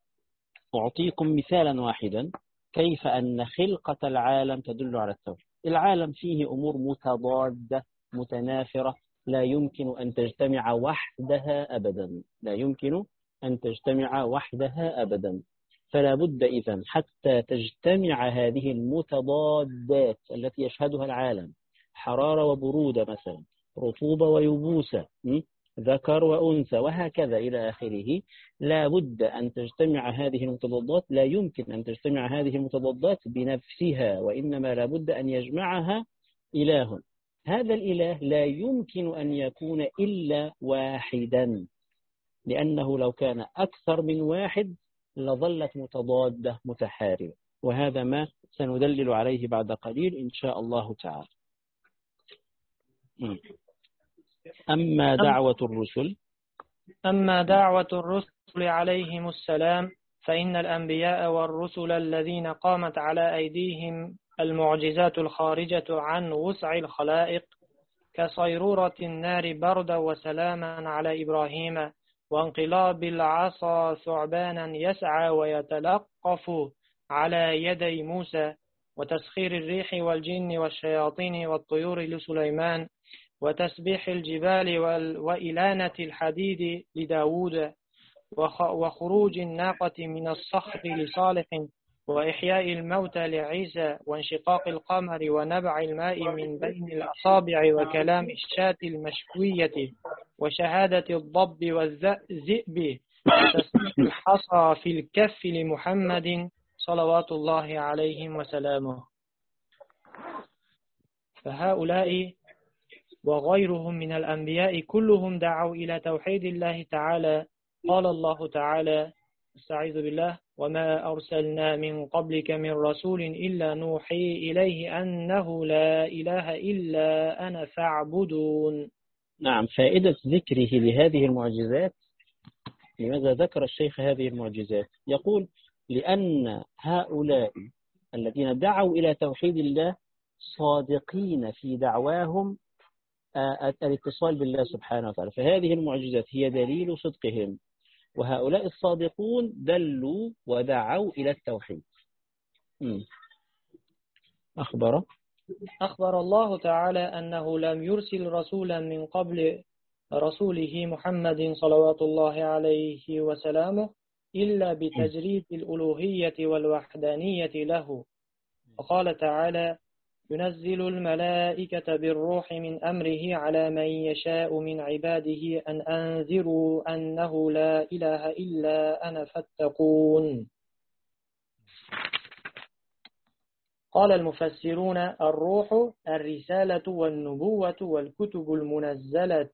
أعطيكم مثالا واحدا كيف أن خلقة العالم تدل على التوحيد. العالم فيه أمور متضادة متنافرة لا يمكن أن تجتمع وحدها أبدا، لا يمكن أن تجتمع وحدها أبدا. فلا بد إذن حتى تجتمع هذه المتضادات التي يشهدها العالم، حرارة وبرودة مثلا، رطوبة ويبوسة، ذكر وأنثى، وهكذا إلى آخره. لا بد أن تجتمع هذه المتضادات، لا يمكن أن تجتمع هذه المتضادات بنفسها، وإنما لا بد أن يجمعها إله. هذا الإله لا يمكن أن يكون إلا واحدا، لأنه لو كان أكثر من واحد لظلت متضادة متحاربة، وهذا ما سندلل عليه بعد قليل إن شاء الله تعالى. أما دعوة الرسل عليهم السلام فإن الأنبياء والرسل الذين قامت على أيديهم المعجزات الخارجة عن وسع الخلائق كصيرورة النار بردا وسلاما على إبراهيم، وانقلاب العصا ثعبانا يسعى ويتلقف على يدي موسى، وتسخير الريح والجن والشياطين والطيور لسليمان، وتسبيح الجبال وإلانة الحديد لداود، وخروج الناقة من الصخر لصالح، وإحياء الموتى لعيسى، وانشقاق القمر ونبع الماء من بين الأصابع، وكلام الشاة المشوية، وشهادة الضب والذئب، وتسبيح الحصى في الكف لمحمد صلوات الله عليهم وسلامه. فهؤلاء وغيرهم من الأنبياء كلهم دعوا إلى توحيد الله تعالى. قال الله تعالى: استعيذ بالله: وما أرسلنا من قبلك من رسول إلا نوحي إليه أنه لا إله إلا أنا فاعبدون. نعم، فائدة ذكره لهذه المعجزات. لماذا ذكر الشيخ هذه المعجزات؟ يقول لأن هؤلاء الذين دعوا إلى توحيد الله صادقين في دعواهم الاتصال بالله سبحانه وتعالى، فهذه المعجزات هي دليل صدقهم، وهؤلاء الصادقون دلوا ودعوا إلى التوحيد. أخبر الله تعالى أنه لم يرسل رسولا من قبل رسوله محمد صلوات الله عليه وسلامه إلا بتجريد الألوهية والوحدانية له. وقال تعالى: ينزل الملائكة بالروح من أمره على من يشاء من عباده أن أنذروا أنه لا إله إلا أنا فاتقون. قال المفسرون: الروح الرسالة والنبوة والكتب المنزلة،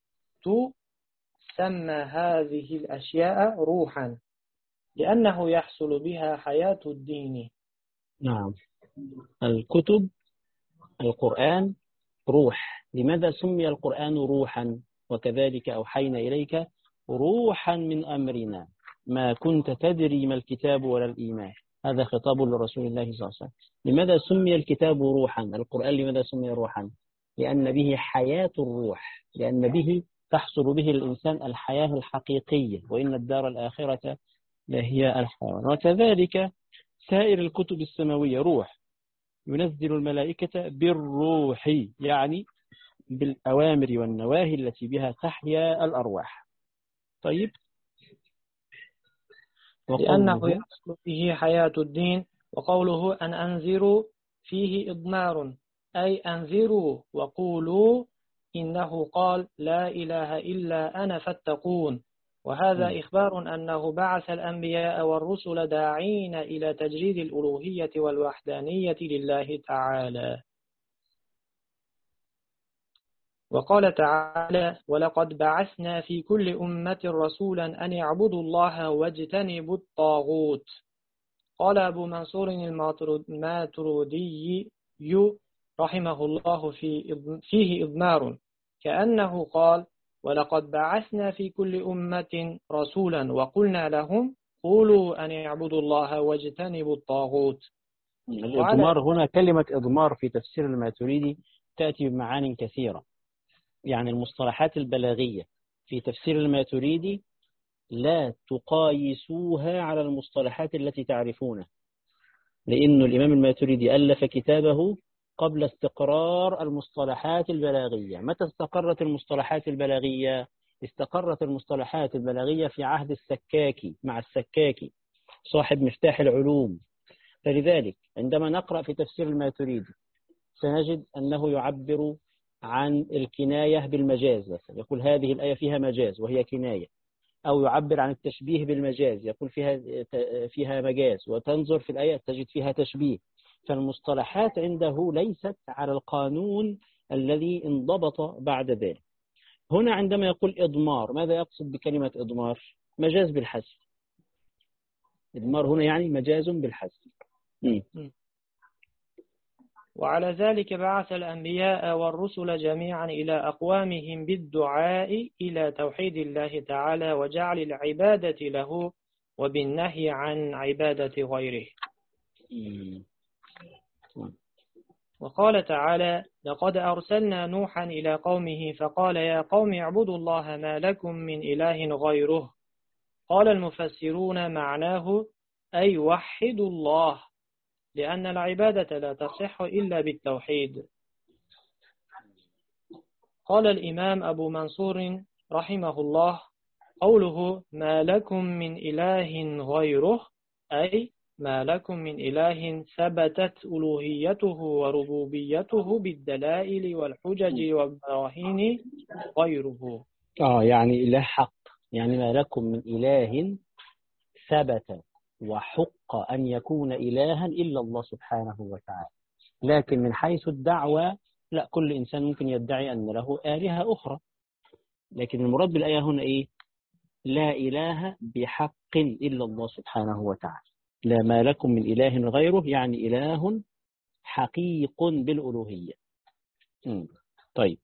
سمى هذه الأشياء روحا لأنه يحصل بها حياة الدين. نعم، الكتب القرآن روح. لماذا سمي القرآن روحا؟ وكذلك أوحينا إليك روحا من أمرنا ما كنت تدري ما الكتاب ولا الإيمان. هذا خطاب لرسول الله صلى الله عليه وسلم. لماذا سمي الكتاب روحا؟ القرآن لماذا سمي روحا؟ لأن به حياة الروح، لأن به تحصل به الإنسان الحياة الحقيقية، وإن الدار الآخرة لهي الحيوان. وكذلك سائر الكتب السماوية روح، ينزل الملائكة بالروح، يعني بالأوامر والنواهي التي بها تحيا الأرواح. طيب، لأنه يحصل به حياة الدين. وقوله أن أنذروا فيه إضمار، أي أنذروا وقولوا إنه قال لا إله إلا أنا فاتقون. وهذا إخبار أنه بعث الأنبياء والرسل داعين إلى تجريد الألوهية والوحدانية لله تعالى. وقال تعالى ولقد بعثنا في كل أمة رسولا أن يعبدوا الله واجتنبوا الطاغوت. قال أبو منصور الماتريدي رحمه الله فيه إضمار، كأنه قال ولقد بعثنا في كل أمة رسولا وقلنا لهم قولوا أن يعبدوا الله واجتنبوا الطاغوت. الإضمار هنا، كلمة إضمار في تفسير الماتريدي تأتي بمعاني كثيرة. يعني المصطلحات البلاغية في تفسير الماتريدي لا تقايسوها على المصطلحات التي تعرفونها، لأن الإمام الماتريدي ألف كتابه قبل استقرار المصطلحات البلاغية. متى استقرت المصطلحات البلاغية؟ استقرت المصطلحات البلاغية في عهد السكاكي، مع السكاكي صاحب مفتاح العلوم. فلذلك عندما نقرأ في تفسير الماتريدي سنجد أنه يعبر عن الكناية بالمجاز، مثلا يقول هذه الآية فيها مجاز وهي كناية، أو يعبر عن التشبيه بالمجاز، يقول فيها مجاز، وتنظر في الآية تجد فيها تشبيه. فالمصطلحات عنده ليست على القانون الذي انضبط بعد ذلك. هنا عندما يقول إضمار، ماذا يقصد بكلمة إضمار؟ مجاز بالحذف. إضمار هنا يعني مجاز بالحذف. وعلى ذلك بعث الأنبياء والرسل جميعا إلى أقوامهم بالدعاء إلى توحيد الله تعالى وجعل العبادة له وبالنهي عن عبادة غيره. وقال تعالى لقد أرسلنا نوحا إلى قومه فقال يا قوم اعبدوا الله ما لكم من إله غيره. قال المفسرون معناه أي وحدوا الله، لأن العبادة لا تصح إلا بالتوحيد. قال الإمام أبو منصور رحمه الله قوله ما لكم من إله غيره، أي ما لكم من إله ثبتت ألوهيته وربوبيته بالدلائل والحجج والبراهين غيره. يعني إله حق، يعني ما لكم من إله ثبت وحق أن يكون إلها إلا الله سبحانه وتعالى. لكن من حيث الدعوة لا، كل إنسان ممكن يدعي أن له آلهة أخرى، لكن المراد بالآية هنا إيه؟ لا إله بحق إلا الله سبحانه وتعالى. لا ما لكم من إله غيره، يعني إله حقيق بالألوهية. طيب،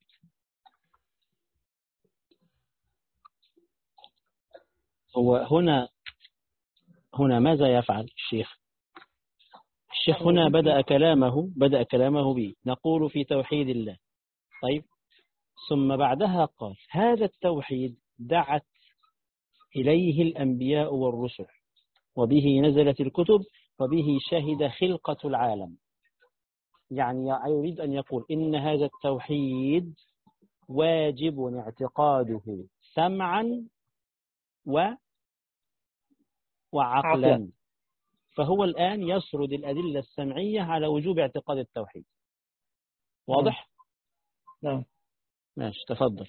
هو هنا ماذا يفعل الشيخ؟ الشيخ هنا بدأ كلامه به نقول في توحيد الله. طيب، ثم بعدها قال هذا التوحيد دعت إليه الأنبياء والرسل، وبه نزلت الكتب، وبه شهد خلقة العالم. يعني يريد أن يقول إن هذا التوحيد واجب اعتقاده سمعا وعقلا. فهو الآن يسرد الأدلة السمعية على وجوب اعتقاد التوحيد. واضح؟ نعم. ماشي، تفضل.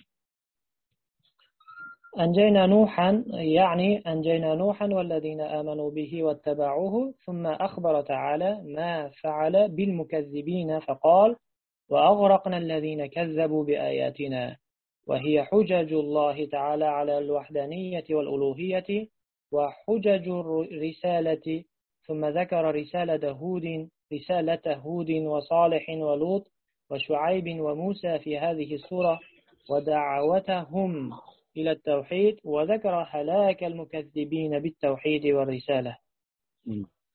أنجينا نوحا، يعني أنجينا نوحا والذين آمنوا به واتبعوه. ثم أخبر تعالى ما فعل بالمكذبين فقال وأغرقنا الذين كذبوا بآياتنا، وهي حجج الله تعالى على الوحدانية والألوهية وحجج الرسالة. ثم ذكر رسالة هود وصالح ولوط وشعيب وموسى في هذه السورة ودعوتهم إلى التوحيد، وذكر هلاك المكذبين بالتوحيد والرسالة.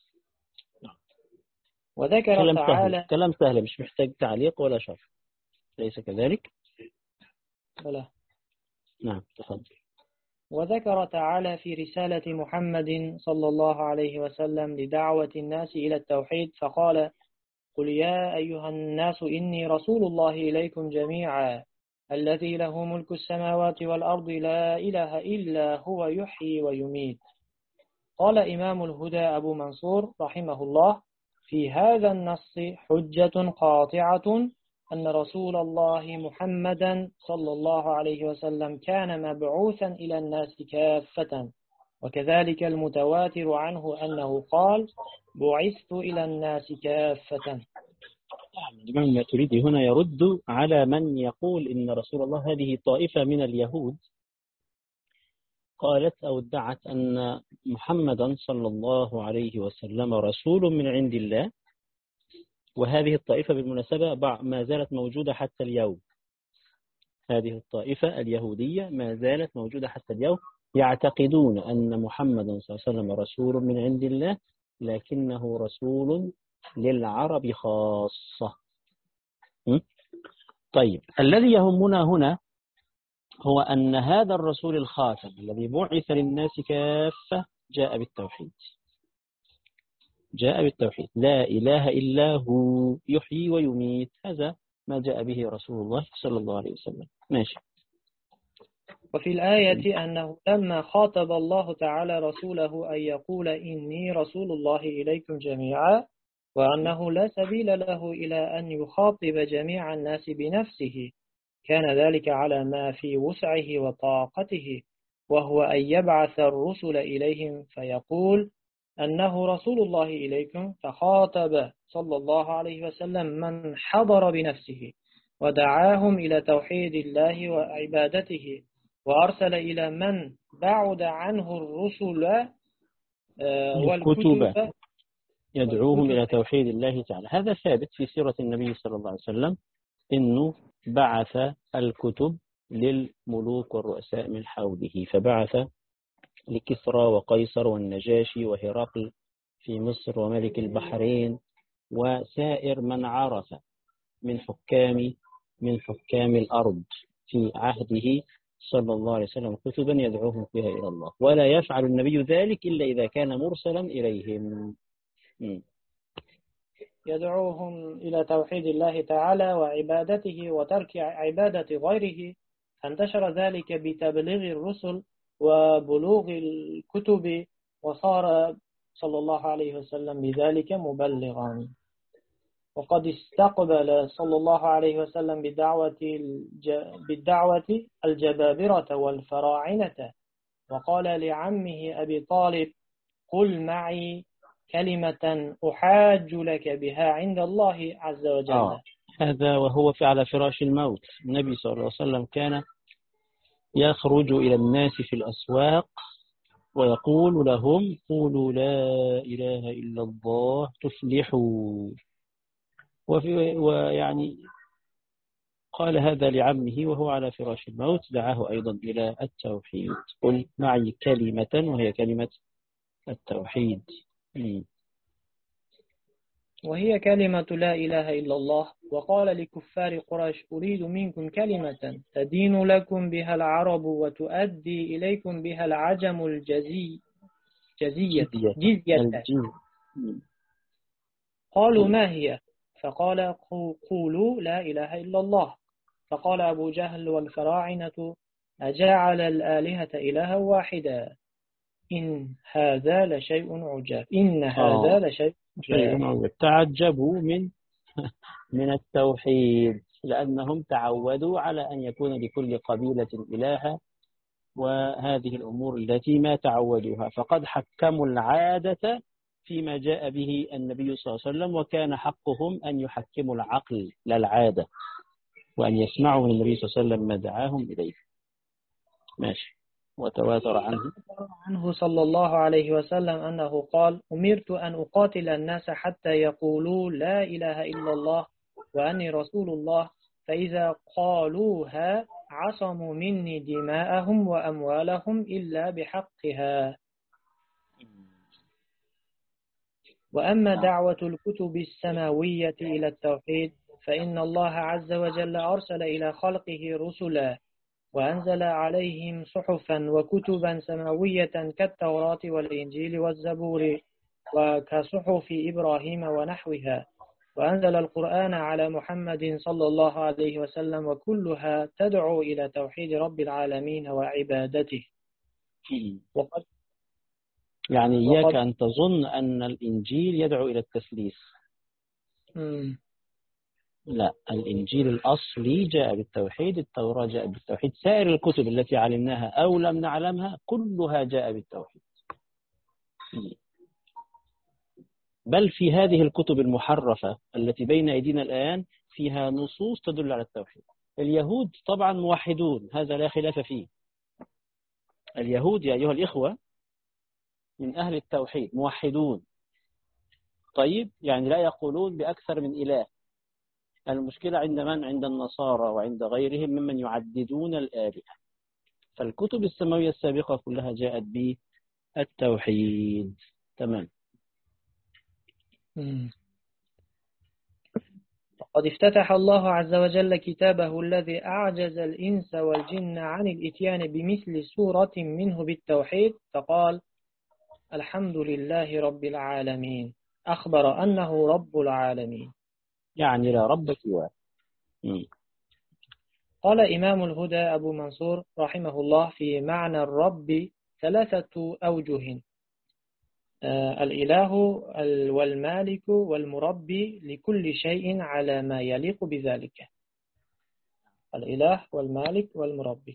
وذكر تعالى كلام سهل مش محتاج تعليق ولا شرح. أليس كذلك؟ بلى. نعم تفضل. وذكر تعالى في رسالة محمد صلى الله عليه وسلم لدعوة الناس إلى التوحيد فقال: قل يا أيها الناس إني رسول الله إليكم جميعا الذي له ملك السماوات والأرض لا إله إلا هو يحيي ويميت. قال إمام الهدى أبو منصور رحمه الله: في هذا النص حجة قاطعة أن رسول الله محمدا صلى الله عليه وسلم كان مبعوثا إلى الناس كافة، وكذلك المتواتر عنه أنه قال: بعثت إلى الناس كافة. الإمام الماتريدي هنا يرد على من يقول إن رسول الله هذه طائفة من اليهود قالت أو ادعت أن محمدا صلى الله عليه وسلم رسول من عند الله، وهذه الطائفة بالمناسبة ما زالت موجودة حتى اليوم. هذه الطائفة اليهودية ما زالت موجودة حتى اليوم، يعتقدون أن محمدا صلى الله عليه وسلم رسول من عند الله، لكنه رسول للعرب خاصة. طيب، الذي يهمنا هنا هو أن هذا الرسول الخاتم الذي بعث للناس كافة جاء بالتوحيد. جاء بالتوحيد، لا إله إلا هو يحيي ويميت. هذا ما جاء به رسول الله صلى الله عليه وسلم. ماشي. وفي الآية أنه لما خاطب الله تعالى رسوله أن يقول إني رسول الله إليكم جميعا، وأنه لا سبيل له إلى أن يخاطب جميع الناس بنفسه، كان ذلك على ما في وسعه وطاقته، وهو أن يبعث الرسل إليهم فيقول أنه رسول الله إليكم، فخاطب صلى الله عليه وسلم من حضر بنفسه ودعاهم إلى توحيد الله وعبادته، وأرسل إلى من بعد عنه الرسل والكتب يدعوهم إلى توحيد الله تعالى. هذا ثابت في سيرة النبي صلى الله عليه وسلم، إنه بعث الكتب للملوك والرؤساء من حوله، فبعث لكسرى وقيصر والنجاشي وهرقل في مصر وملك البحرين وسائر من عرف من حكام الأرض في عهده صلى الله عليه وسلم كتبا يدعوهم فيها إلى الله، ولا يفعل النبي ذلك إلا إذا كان مرسلا إليهم. يدعوهم إلى توحيد الله تعالى وعبادته وترك عبادة غيره، فانتشر ذلك بتبليغ الرسل وبلوغ الكتب، وصار صلى الله عليه وسلم بذلك مبلغا. وقد استقبل صلى الله عليه وسلم بالدعوة الجبابرة والفراعنة، وقال لعمه أبي طالب: قل معي كلمة أحاج لك بها عند الله عز وجل. هذا وهو على فراش الموت. النبي صلى الله عليه وسلم كان يخرج إلى الناس في الأسواق ويقول لهم: قولوا لا إله إلا الله تفلحوا. ويعني قال هذا لعمه وهو على فراش الموت، دعاه أيضا إلى التوحيد. قل معي كلمة، وهي كلمة التوحيد. وهي كلمة لا إله إلا الله. وقال لكفار قريش: أريد منكم كلمة تدين لكم بها العرب وتؤدي إليكم بها العجم جزية. قالوا: ما هي؟ فقال: قولوا لا إله إلا الله. فقال أبو جهل والفراعنة: أجعل الآلهة إلها واحدا، إن هذا لشيء عجاب. تعجبوا من التوحيد، لأنهم تعودوا على أن يكون لكل قبيلة إلها، وهذه الأمور التي ما تعودوها، فقد حكموا العادة فيما جاء به النبي صلى الله عليه وسلم، وكان حقهم أن يحكموا العقل لا العادة، وأن يسمعوا من النبي صلى الله عليه وسلم ما دعاهم إليه. ماشي. وتواتر عنه صلى الله عليه وسلم أنه قال: أمرت أن أقاتل الناس حتى يقولوا لا إله إلا الله وأني رسول الله، فإذا قالوها عصموا مني دماءهم وأموالهم إلا بحقها. وأما دعوة الكتب السماوية إلى التوحيد فإن الله عز وجل أرسل إلى خلقه رسلا وأنزل عليهم صحفا وكتبا سماوية كالتوراة والإنجيل والزبور وكصحف إبراهيم ونحوها، وأنزل القرآن على محمد صلى الله عليه وسلم، وكلها تدعو إلى توحيد رب العالمين وعبادته. وقد يعني إياك أن تظن أن الإنجيل يدعو إلى التثليث. لا، الإنجيل الأصلي جاء بالتوحيد، التوراة جاء بالتوحيد، سائر الكتب التي علمناها أو لم نعلمها كلها جاء بالتوحيد. بل في هذه الكتب المحرفة التي بين أيدينا الآن فيها نصوص تدل على التوحيد. اليهود طبعا موحدون، هذا لا خلاف فيه. اليهود يا أيها الإخوة من أهل التوحيد، موحدون. طيب، يعني لا يقولون بأكثر من إله. المشكلة عند من؟ عند النصارى وعند غيرهم ممن يعددون الآلهة. فالكتب السماوية السابقة كلها جاءت بالتوحيد. تمام. قد افتتح الله عز وجل كتابه الذي أعجز الإنس والجن عن الإتيان بمثل سورة منه بالتوحيد، فقال: الحمد لله رب العالمين، أخبر أنه رب العالمين، يعني لا رب سواه. قال إمام الهدى أبو منصور رحمه الله في معنى الرب 3 أوجه: الإله والمالك والمربي لكل شيء على ما يليق بذلك. الإله والمالك والمربي.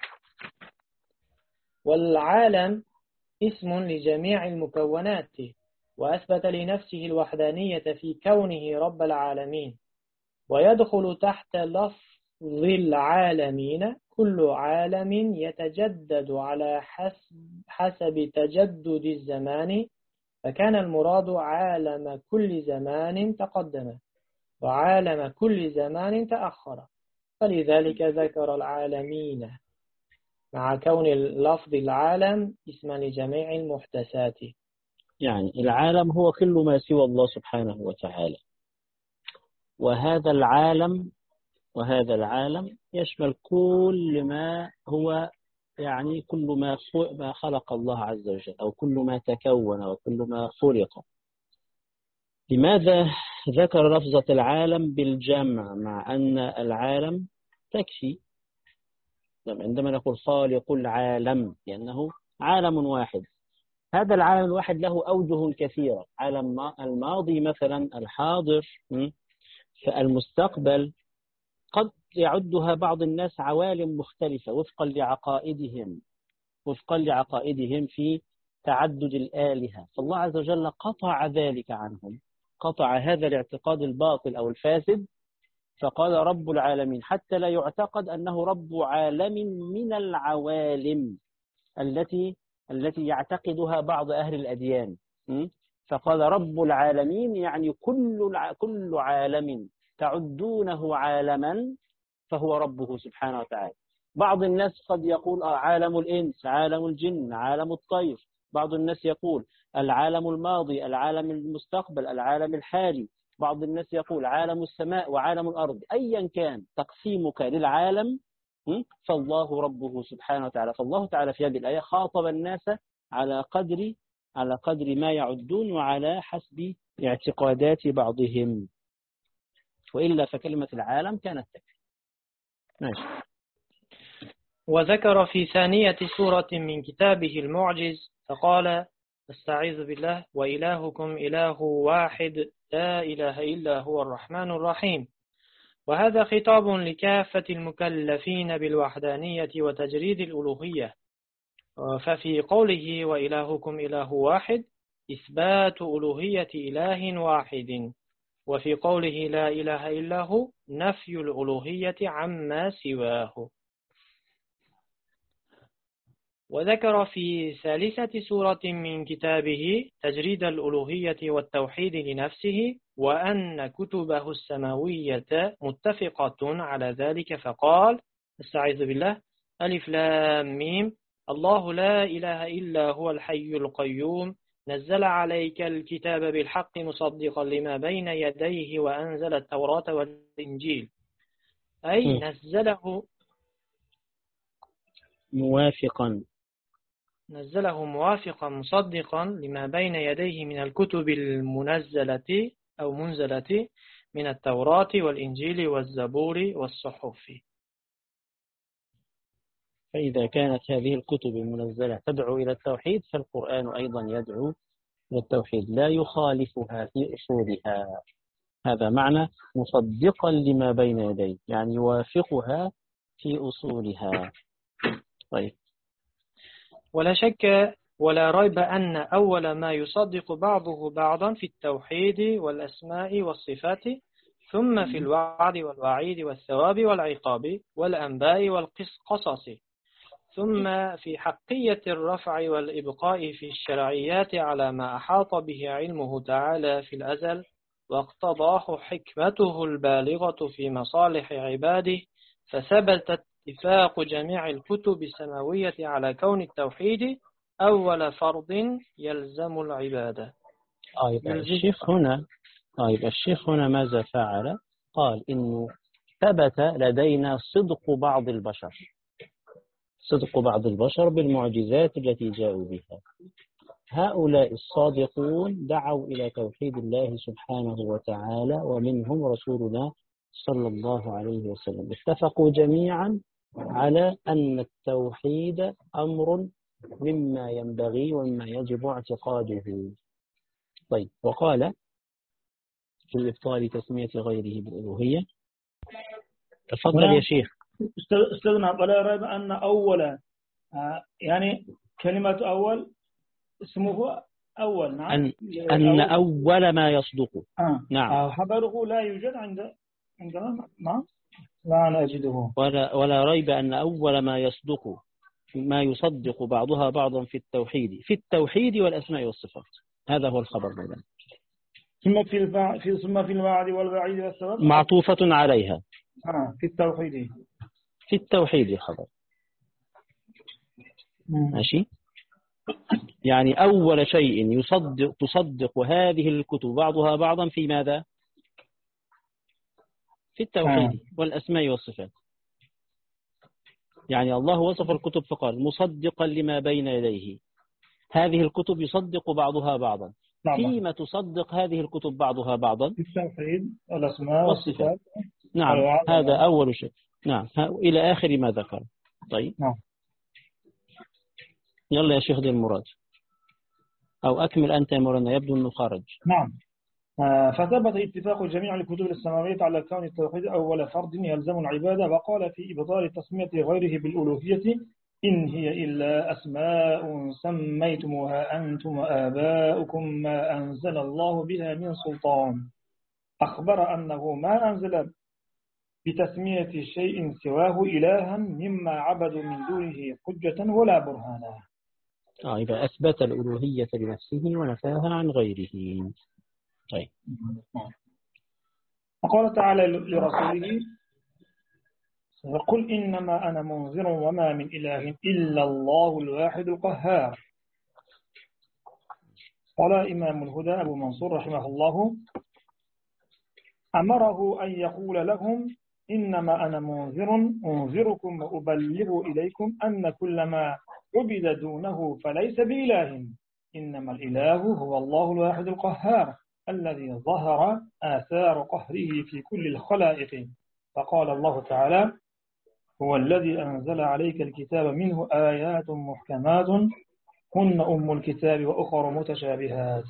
والعالم اسم لجميع المكونات، وأثبت لنفسه الوحدانية في كونه رب العالمين، ويدخل تحت لفظ العالمين كل عالم يتجدد على حسب تجدد الزمان، فكان المراد عالم كل زمان تقدم وعالم كل زمان تأخر، فلذلك ذكر العالمين مع كون لفظ العالم اسما لجميع المحدثات. يعني العالم هو كل ما سوى الله سبحانه وتعالى، وهذا العالم يشمل كل ما هو، يعني كل ما خلق الله عز وجل، أو كل ما تكون وكل ما خلق. لماذا ذكر لفظة العالم بالجمع مع أن العالم تكفي؟ عندما نقول خالق العالم لأنه عالم واحد. هذا العالم الواحد له أوجه كثيرة، عالم الماضي مثلا، الحاضر، فالمستقبل قد يعدها بعض الناس عوالم مختلفة وفقا لعقائدهم في تعدد الآلهة، فالله عز وجل قطع ذلك عنهم، قطع هذا الاعتقاد الباطل أو الفاسد، فقال رب العالمين، حتى لا يعتقد أنه رب عالم من العوالم التي يعتقدها بعض أهل الأديان. فقال رب العالمين يعني كل عالم تعدونه عالما فهو ربه سبحانه وتعالى. بعض الناس قد يقول عالم الإنس، عالم الجن، عالم الطير. بعض الناس يقول العالم الماضي، العالم المستقبل، العالم الحالي. بعض الناس يقول عالم السماء وعالم الأرض. أيا كان تقسيمك للعالم فالله ربه سبحانه وتعالى. فالله تعالى في هذه الآية خاطب الناس على قدر ما يعدون وعلى حسب اعتقادات بعضهم، وإلا فكلمة العالم كانت تكفي. ماشي. وذكر في ثانية سورة من كتابه المعجز فقال: استعيذ بالله، وإلهكم إله واحد لا إله إلا هو الرحمن الرحيم. وهذا خطاب لكافة المكلفين بالوحدانية وتجريد الألوهية. ففي قوله وإلهكم إله واحد إثبات ألوهية إله واحد، وفي قوله لا إله إلا هو نفي الألوهية عما سواه. وذكر في ثالثة سورة من كتابه تجريد الألوهية والتوحيد لنفسه، وأن كتبه السماوية متفقة على ذلك، فقال: استعيذ بالله، ألف لام ميم، الله لا إله إلا هو الحي القيوم، نزل عليك الكتاب بالحق مصدقا لما بين يديه وأنزل التوراة والإنجيل، أي نزله موافقا مصدقا لما بين يديه من الكتب المنزلة أو منزلة من التوراة والإنجيل والزبور والصحف. فإذا كانت هذه الكتب المنزلة تدعو إلى التوحيد، فالقرآن أيضا يدعو إلى التوحيد، لا يخالفها في أصولها. هذا معنى مصدقا لما بين يديه، يعني يوافقها في أصولها. طيب. ولا شك ولا ريب أن أول ما يصدق بعضه بعضا في التوحيد والأسماء والصفات، ثم في الوعد والوعيد والثواب والعقاب والأنباء والقصص، ثم في حقية الرفع والإبقاء في الشرعيات على ما أحاط به علمه تعالى في الأزل واقتضاه حكمته البالغة في مصالح عباده، فثبت اتفاق جميع الكتب السماوية على كون التوحيد أول فرض يلزم العبادة. الشيخ هنا ماذا فعل؟ قال إنه ثبت لدينا صدق بعض البشر بالمعجزات التي جاءوا بها. هؤلاء الصادقون دعوا إلى توحيد الله سبحانه وتعالى، ومنهم رسولنا صلى الله عليه وسلم. اتفقوا جميعا على أن التوحيد أمر مما ينبغي ومما يجب اعتقاده. طيب، وقال في إبطال تسمية غيره بالألوهية. تفضل يا شيخ. استاذنا، ولا ريب أن أول يعني كلمة أول اسمه أول. نعم. أن أول ما يصدق. نعم. خبره لا يوجد عندنا. نعم. لا نجده. ولا ريب أن أول ما يصدق ما يصدق بعضها بعضا في التوحيد والأسماء والصفات. هذا هو الخبر بيننا. ثم في الوعد والوعيد والثواب معطوفة عليها. في التوحيد خبر. ماشي. يعني أول شيء تصدق هذه الكتب بعضها بعضا في ماذا؟ في التوحيد والأسماء والصفات. يعني الله وصف الكتب فقال مصدقا لما بين يديه. هذه الكتب يصدق بعضها بعضا. فيما تصدق هذه الكتب بعضها بعضا؟ في التوحيد والأسماء والصفات. نعم، هذا أول شيء. نعم، إلى آخر ما ذكر. طيب. نعم. يلا يا شيخ ذي المراد، أو أكمل أنت يا مولانا، يبدو أنه خارج. نعم. فثبت اتفاق جميع الكتب السماوية على كون التوحيد أول فرض يلزم العبادة. وقال في إبطال تسمية غيره بالألوهية: إن هي إلا أسماء سميتموها أنتم وآباؤكم ما أنزل الله بها من سلطان. أخبر أنه ما أنزل بتسمية شيء سواه إلها مما عبدوا من دونه حجة ولا برهانا. إذا أثبت الألوهية لنفسه ونفاها عن غيره. طيب. وقال تعالى لرسوله: وقل إنما أنا منذر وما من إله إلا الله الواحد القهار. قال إمام الهدى أبو منصور رحمه الله: أمره أن يقول لهم: إنما أنا منذر أنذركم وأبلغ إليكم أن كل ما عبد دونه فليس بإله، إنما الإله هو الله الواحد القهار الذي ظهر آثار قهره في كل الخلائق. فقال الله تعالى: هو الذي أنزل عليك الكتاب منه آيات محكمات هن أم الكتاب وأخر متشابهات.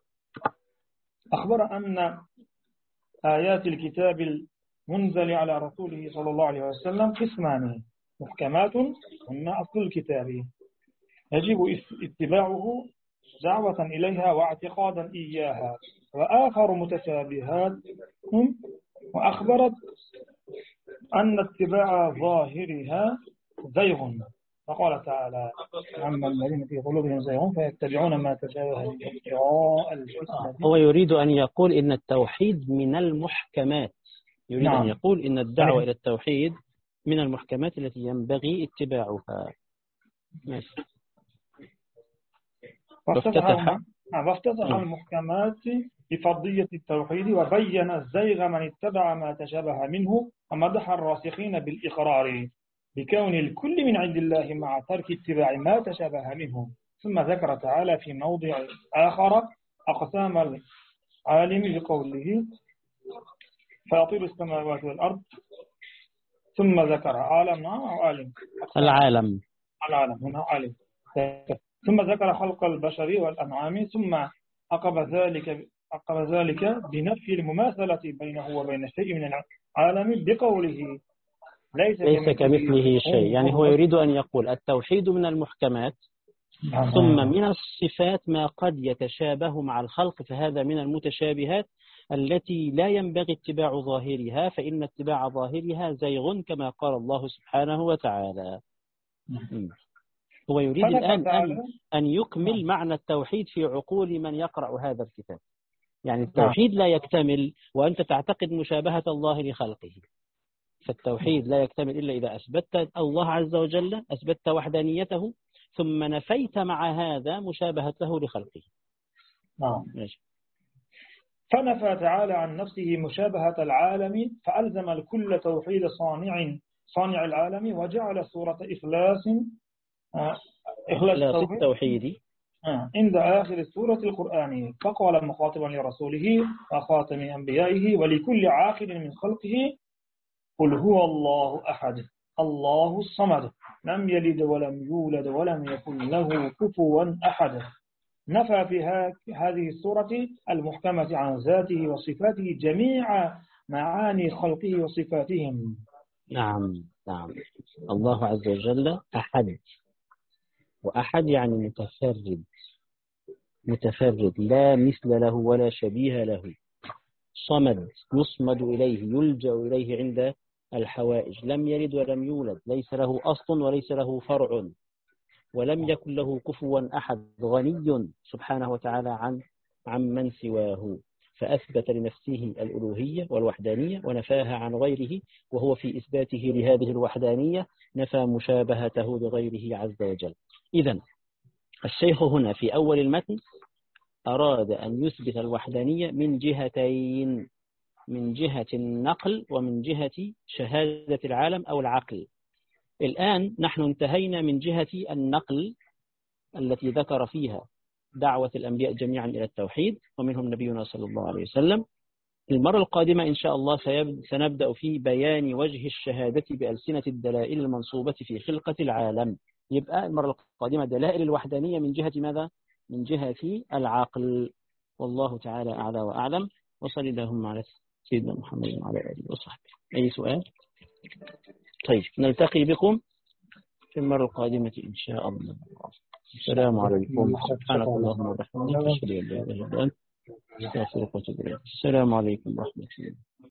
أخبر أن آيات الكتاب المنزل على رسوله صلى الله عليه وسلم قسمان: محكمات هن أصل الكتاب يجب اتباعه دعوة إليها واعتقادا إياها، وآخر متشابهات وأخبرت أن اتباع ظاهرها زيغ. فقال تعالى: أما الذين في قلوبهم زيغ فيتبعون ما تشابه من ابتغاء الفتنة. هو يريد أن يقول إن التوحيد من المحكمات، يريد أن يقول إن الدعوة إلى التوحيد من المحكمات التي ينبغي اتباعها. ماشي. وافتتح المحكمات بفضية التوحيد وبين الزيغ من اتبع ما تشابه منه ومدح الراسخين بالإقرار بكون الكل من عند الله مع ترك اتباع ما تشابه منه. ثم ذكر تعالى في موضع آخر أقسام العالم بقوله فاطر السماوات والأرض. ثم ذكر عالم وعالم العالم هنا عالم. ثم ذكر خلق البشر والأنعام. ثم عقب ذلك بنفي المماثلة بينه وبين شيء من العالم بقوله ليس كمثله شيء. يعني هو يريد أن يقول التوحيد من المحكمات، ثم من الصفات ما قد يتشابه مع الخلق، فهذا من المتشابهات التي لا ينبغي اتباع ظاهرها، فإن اتباع ظاهرها زيغ كما قال الله سبحانه وتعالى. هو يريد الآن أن يكمل معنى التوحيد في عقول من يقرأ هذا الكتاب. يعني التوحيد لا يكتمل وأنت تعتقد مشابهة الله لخلقه، فالتوحيد لا يكتمل إلا إذا أثبتت الله عز وجل، أثبتت وحدانيته، ثم نفيت مع هذا مشابهته لخلقه. فنفى تعالى عن نفسه مشابهة العالم، فألزم الكل توحيد صانع العالم، وجعل سورة إخلاص التوحيد عند آخر السورة القرآنية. فقال مخاطبا لرسوله وخاتم أنبيائه ولكل عاقل من خلقه قل هو الله أحد الله الصمد لم يلد ولم يولد ولم يكن له كفوا أحد. نفى في هذه السورة المحكمة عن ذاته وصفاته جميع معاني خلقه وصفاتهم. نعم. الله عز وجل أحد، وأحد يعني متفرد لا مثل له ولا شبيه له. صمد يصمد إليه، يلجأ إليه عند الحوائج. لم يلد ولم يولد، ليس له أصل وليس له فرع، ولم يكن له كفوا أحد. غني سبحانه وتعالى عن من سواه، فأثبت لنفسه الألوهية والوحدانية ونفاها عن غيره، وهو في إثباته لهذه الوحدانية نفى مشابهته لغيره عز وجل. إذن الشيخ هنا في أول المتن أراد أن يثبت الوحدانية من جهتين، من جهة النقل ومن جهة شهادة العالم أو العقل. الآن نحن انتهينا من جهة النقل التي ذكر فيها دعوة الأنبياء جميعا إلى التوحيد ومنهم نبينا صلى الله عليه وسلم. المرة القادمة إن شاء الله سنبدأ في بيان وجه الشهادة بألسنة الدلائل المنصوبة في خلقة العالم. يبقى المرة القادمة دلائل الوحدانية من جهة ماذا؟ من جهة العقل. والله تعالى أعلى وأعلم. وصل اللهم على سيدنا محمد وعلى آله وصحبه. أي سؤال؟ طيب، نلتقي بكم في المرة القادمة إن شاء الله. السلام عليكم. سبحانك اللهم وبحمدك أشهد أن لا إله إلا أنت أستغفرك وأتوب إليك. السلام عليكم ورحمة الله.